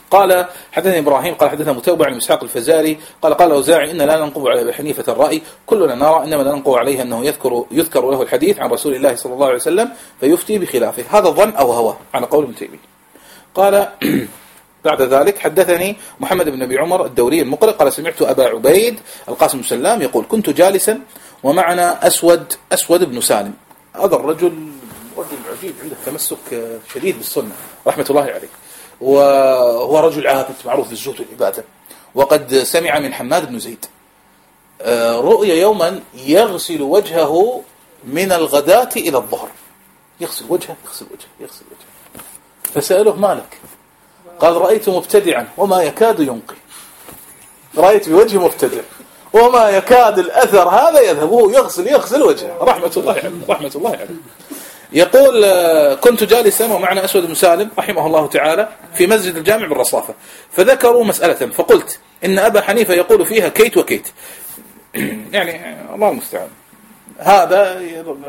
قال حدثنا إبراهيم قال حدثنا متوبة عن إسحاق الفزاري قال قال الأوزاعي إن لا ننقض على أبي حنيفة الرأي، كلنا نرى إنما لا ننقض عليه أنه يذكر يذكر له الحديث عن رسول الله صلى الله عليه وسلم فيفتي بخلافه، هذا ظن أو هوى على قول ابن تيمية. قال بعد ذلك حدثني محمد بن أبي عمر الدوري المقرئ قال سمعت أبا عبيد القاسم بن سلام يقول كنت جالسا ومعنا أسود أسود بن سالم، هذا الرجل رجل عجيب عنده تمسك شديد بالسنة رحمة الله عليه، وهو رجل عابد معروف بالزهد والعبادة، وقد سمع من حماد بن زيد رؤيا يوما يغسل وجهه من الغداة إلى الظهر، يغسل وجهه يغسل وجهه يغسل وجهه، فسأله مالك؟ قال رأيت مبتدعا وما يكاد ينقي، رأيت بوجه مبتدع وما يكاد الأثر هذا يذهب، وهو يغسل يغسل وجهه رحمة الله عليه رحمة الله عليه. يقول كنت جالسا ومعنا أسود بن سالم رحمه الله تعالى في مسجد الجامع بالرصافة، فذكروا مسألة فقلت إن أبا حنيفة يقول فيها كيت وكيت، يعني الله المستعان، هذا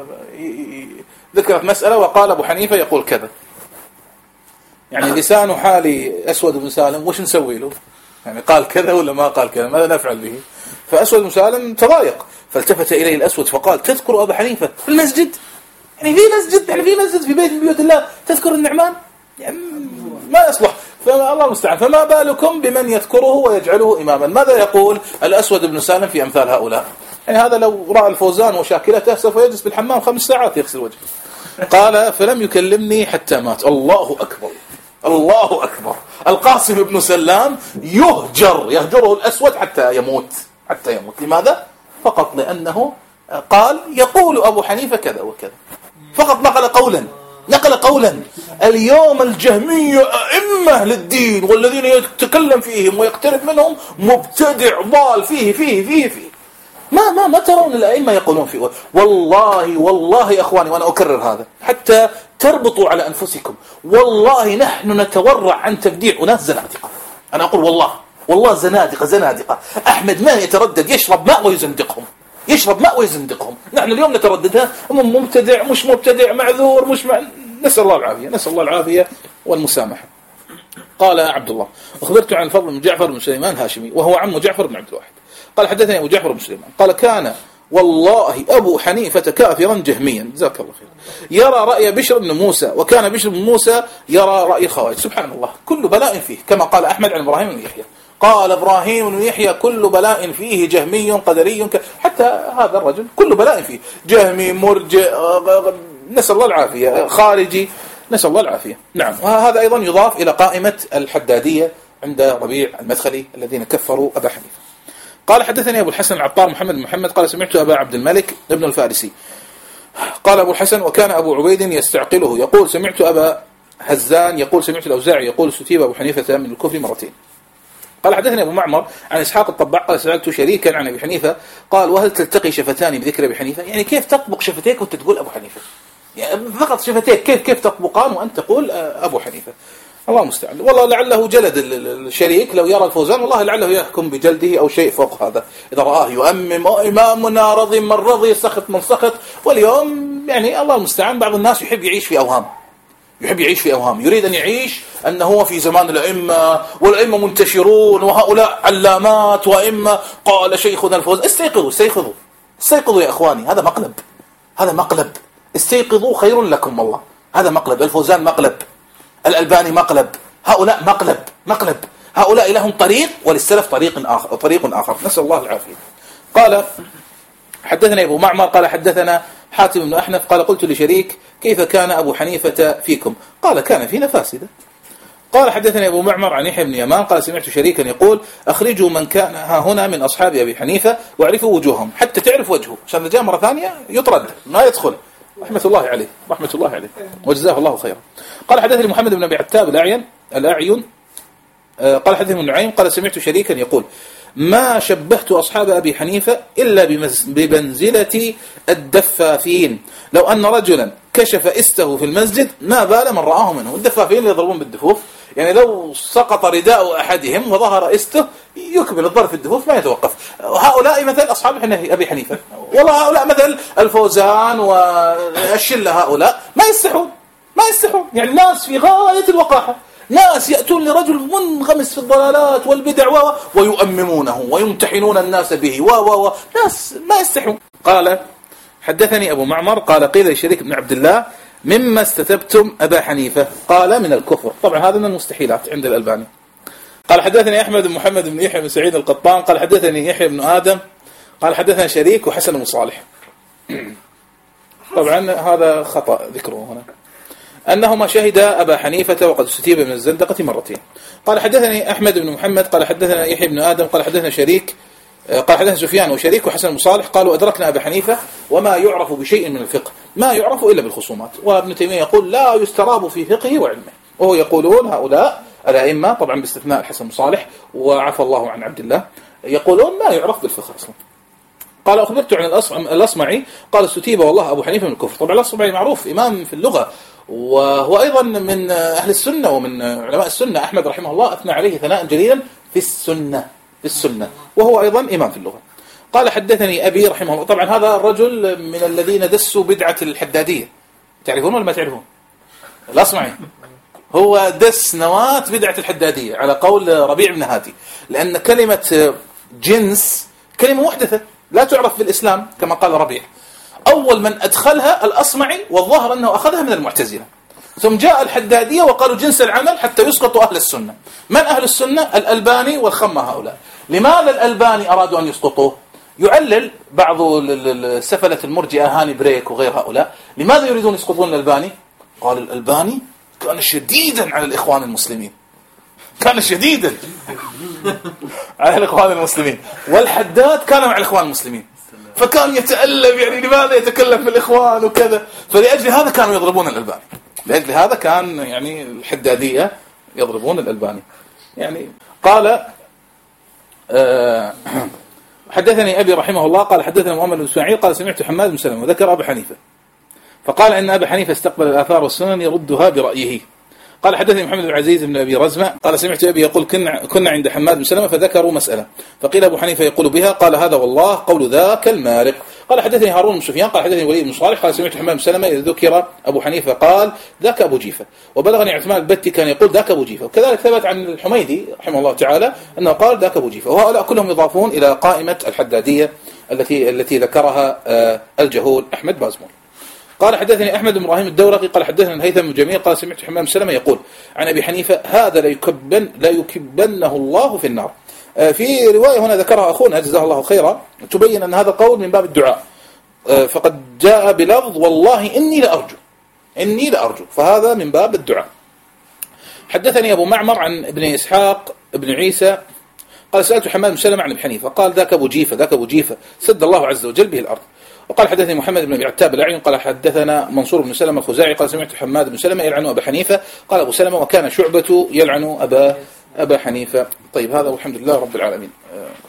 ذكرت مسألة وقال أبو حنيفة يقول كذا، يعني لسان حالي أسود بن سالم وش نسوي له؟ يعني قال كذا ولا ما قال كذا، ماذا نفعل به؟ فأسود بن سالم تضايق، فالتفت إليه الأسود فقال تذكر أبا حنيفة في المسجد؟ يعني في مسجد، يعني في مسجد في بيت من بيوت الله تذكر النعمان؟ يعني ما يصلح، فالله المستعان، فما بالكم بمن يذكره ويجعله إماما. ماذا يقول الأسود بن سالم في أمثال هؤلاء؟ يعني هذا لو رأى الفوزان وشاكلته سوف يجلس بالحمام خمس ساعات يغسل وجهه. قال فلم يكلمني حتى مات. الله أكبر الله أكبر. القاسم بن سلام يهجر يهجره الأسود حتى يموت حتى يموت. لماذا؟ فقط لأنه قال يقول أبو حنيفة كذا وكذا، فقط نقل قولا نقل قولا. اليوم الجهمية أئمة للدين، والذين يتكلم فيهم ويقترب منهم مبتدع ضال فيه فيه فيه فيه ما ما ما ترون الأئمة يقولون فيه. والله والله يا أخواني، وأنا أكرر هذا حتى تربطوا على أنفسكم، والله نحن نتورع عن تبديع أناس زنادقة. أنا أقول والله والله زنادقة زنادقة. أحمد ما يتردد يشرب ماء ويزندقهم يشرب ماء ويزندقهم. نحن اليوم نترددها مبتدع مش مبتدع معذور مش مع... نسأل الله العافية نسأل الله العافية والمسامحة. قال عبد الله أخبرت عن الفضل بن جعفر بن سليمان هاشمي وهو عم جعفر بن عبد الواحد قال حدثني أبو جعفر بن سليمان قال كان والله أبو حنيفة كافرا جهميا جزاك الله خير يرى رأي بشر بن موسى، وكان بشر بن موسى يرى رأي الخوارج. سبحان الله، كل بلاء فيه، كما قال أحمد عن إبراهيم بن يحيى قال إبراهيم بن يحيى كل بلاء فيه جهمي قدري ك... حتى هذا الرجل كل بلاء فيه جهمي مرجئ نسأل الله العافية خارجي نسأل الله العافية. نعم، وهذا أيضا يضاف إلى قائمة الحدادية عند ربيع المدخلي الذين كفروا أبا حنيفة. قال حدثني أبو الحسن العطار محمد بن محمد قال سمعت أبا عبد الملك ابن الفارسي قال أبو الحسن وكان أبو عبيد يستعقله يقول سمعت أبا هزان يقول سمعت الأوزاعي يقول ستيب أبو حنيفة من الكفر مرتين. قال حدثني أبو معمر عن إسحاق الطباع قال سألت شريكا عن أبي حنيفة قال وهل تلتقي شفتان بذكر أبي حنيفة؟ يعني كيف تطبق شفتيك وأنت تقول أبو حنيفة؟ يعني فقط شفتيك كيف كيف تطبقان وأنت تقول أبو حنيفة؟ الله مستعان. والله لعله جلد الشريك لو يرى الفوزان، والله لعله يحكم بجلده أو شيء فوق هذا إذا رآه يؤمم إمامنا رضي من رضي سخط من سخط. واليوم يعني الله المستعان بعض الناس يحب يعيش في أوهام يحب يعيش في أوهام يريد أن يعيش أنه هو في زمان الأئمة والأئمة منتشرون وهؤلاء علامات وأئمة. قال شيخنا الفوزان استيقظوا استيقظوا استيقظوا يا أخواني، هذا مقلب هذا مقلب. استيقظوا خير لكم والله، هذا مقلب. الفوزان مقلب، الألباني مقلب، هؤلاء مقلب مقلب. هؤلاء لهم طريق وللسلف طريق آخر طريق آخر نسأل الله العافية. قال حدثنا أبو معمر قال حدثنا حاتم بن أحنف قال قلت لشريك كيف كان أبو حنيفة فيكم؟ قال كان فينا فاسدة. قال حدثني أبو معمر عن يحيى بن يمان قال سمعت شريكا يقول أخرجوا من كان ها هنا من أصحاب أبي حنيفة واعرفوا وجوههم حتى تعرف وجهه، عشان إذا جاء مرة ثانية يطرد ما يدخل. رحمة الله عليه رحمة الله عليه وجزاه الله خيرا. قال حدثني محمد بن أبي عتاب الأعين الأعين قال حدثني ابن نعيم قال سمعت شريكا يقول ما شبهت أصحاب أبي حنيفة إلا بمنزلة الدفافين، لو أن رجلا كشف إسته في المسجد ما بال من رآه منه. الدفافين اللي يضربون بالدفوف، يعني لو سقط رداء أحدهم وظهر إسته يكمل الضرب في الدفوف ما يتوقف. هؤلاء مثل أصحاب أبي حنيفة، والله هؤلاء مثل الفوزان والشلة، هؤلاء ما يستحون ما يستحون يعني الناس في غاية الوقاحة. ناس يأتون لرجل منغمس في الضلالات والبدع و... ويؤممونه ويمتحنون الناس به و و و ناس ما يستحون. قال حدثني أبو معمر قال قيل لشريك بن عبد الله مما استتبتم أبا حنيفة؟ قال من الكفر. طبعا هذا من المستحيلات عند الألباني. قال حدثني أحمد بن محمد بن يحيى بن سعيد القطان قال حدثني يحيى بن آدم قال حدثنا شريك وحسن بن صالح. طبعا هذا خطأ ذكره هنا، أنهما شهدا أبا حنيفة وقد استتيب من الزندقة مرتين. قال حدثني أحمد بن محمد قال حدثنا يحيى بن آدم قال حدثنا شريك قال حدثنا سفيان وشريك وحسن بن صالح قالوا أدركنا أبا حنيفة وما يعرف بشيء من الفقه ما يعرف إلا بالخصومات. وابن تيمية يقول لا يستراب في فقهه وعلمه، وهو يقولون هؤلاء الأئمة طبعا باستثناء الحسن بن صالح وعفى الله عن عبد الله يقولون ما يعرف بالفقه أصلا. قال أخبرت عن الأصمعي قال استتيب والله أبو حنيفة من الكفر. طبعا الأصمعي معروف إمام في اللغة وهو أيضا من أهل السنة ومن علماء السنة. أحمد رحمه الله أثنى عليه ثناء جليلا في السنة في السنة وهو أيضا إمام في اللغة. قال حدثني أبي رحمه الله. طبعا هذا الرجل من الذين دسوا بدعة الحدادية، تعرفون ولا ما تعرفون؟ الأصمعي هو دس نواة بدعة الحدادية على قول ربيع بن هادي، لأن كلمة جنس كلمة محدثة لا تعرف في الإسلام كما قال ربيع. أول من أدخلها الأصمعي والظاهر أنه أخذها من المعتزلة، ثم جاء الحدادية وقالوا جنس العمل حتى يسقطوا أهل السنة. من أهل السنة؟ الألباني والخمة هؤلاء. لماذا الألباني أرادوا أن يسقطوه؟ يعلل بعض سفلة المرجئة هاني بريك وغير هؤلاء لماذا يريدون يسقطون الألباني؟ قال الألباني كان شديدا على الإخوان المسلمين، كان شديدا على الإخوان المسلمين، والحداد كان مع الإخوان المسلمين فكان يتألم يعني لماذا يتكلم في الإخوان وكذا. فلأجل هذا كانوا يضربون الألباني، لأجل هذا كان يعني الحدادية يضربون الألباني. يعني قال أه حدثني أبي رحمه الله قال حدثنا محمد بن اسماعيل قال سمعت حماد بن سلمة وذكر أبا حنيفة فقال إن أبا حنيفة استقبل الآثار والسنن يردها برأيه. قال حدثني محمد بن عزيز بن أبي رزمة قال سمعت أبي يقول كنا, كنا عند حماد بن سلمة فذكروا مسألة فقيل أبو حنيفة يقول بها قال هذا والله قول ذاك المارق. قال حدثني هارون بن سفيان قال حدثني وليد بن صالح قال سمعت حماد بن سلمة إذا ذكر أبو حنيفة قال ذاك أبو جيفة، وبلغني عثمان البتي كان يقول ذاك أبو جيفة، وكذلك ثبت عن الحميدي رحمه الله تعالى أنه قال ذاك أبو جيفة. وهؤلاء كلهم يضافون إلى قائمة الحدادية التي التي ذكرها الجهول أحمد بازمول. قال حدثني أحمد بن إبراهيم الدورقي قال حدثنا الهيثم بن جميل قال سمعت حمام سلمة يقول عن أبي حنيفة هذا لا يكبن لا يكبنه الله في النار. في رواية هنا ذكرها أخونا جزاه الله خيرا تبين أن هذا قول من باب الدعاء، فقد جاء بلفظ والله إني لأرجو إني لأرجو، فهذا من باب الدعاء. حدثني أبو معمر عن ابن إسحاق ابن عيسى قال سألت حمام سلمة عن أبي حنيفة قال ذاك أبو جيفة ذاك أبو جيفة سد الله عز وجل به الأرض. وقال حدثني محمد بن عتاب الأعين قال حدثنا منصور بن سلمة الخزاعي قال سمعت حماد بن سلمة يلعن أبا حنيفة قال أبو سلمة وكان شعبة يلعن أبا أبا حنيفة. طيب هذا والحمد لله رب العالمين.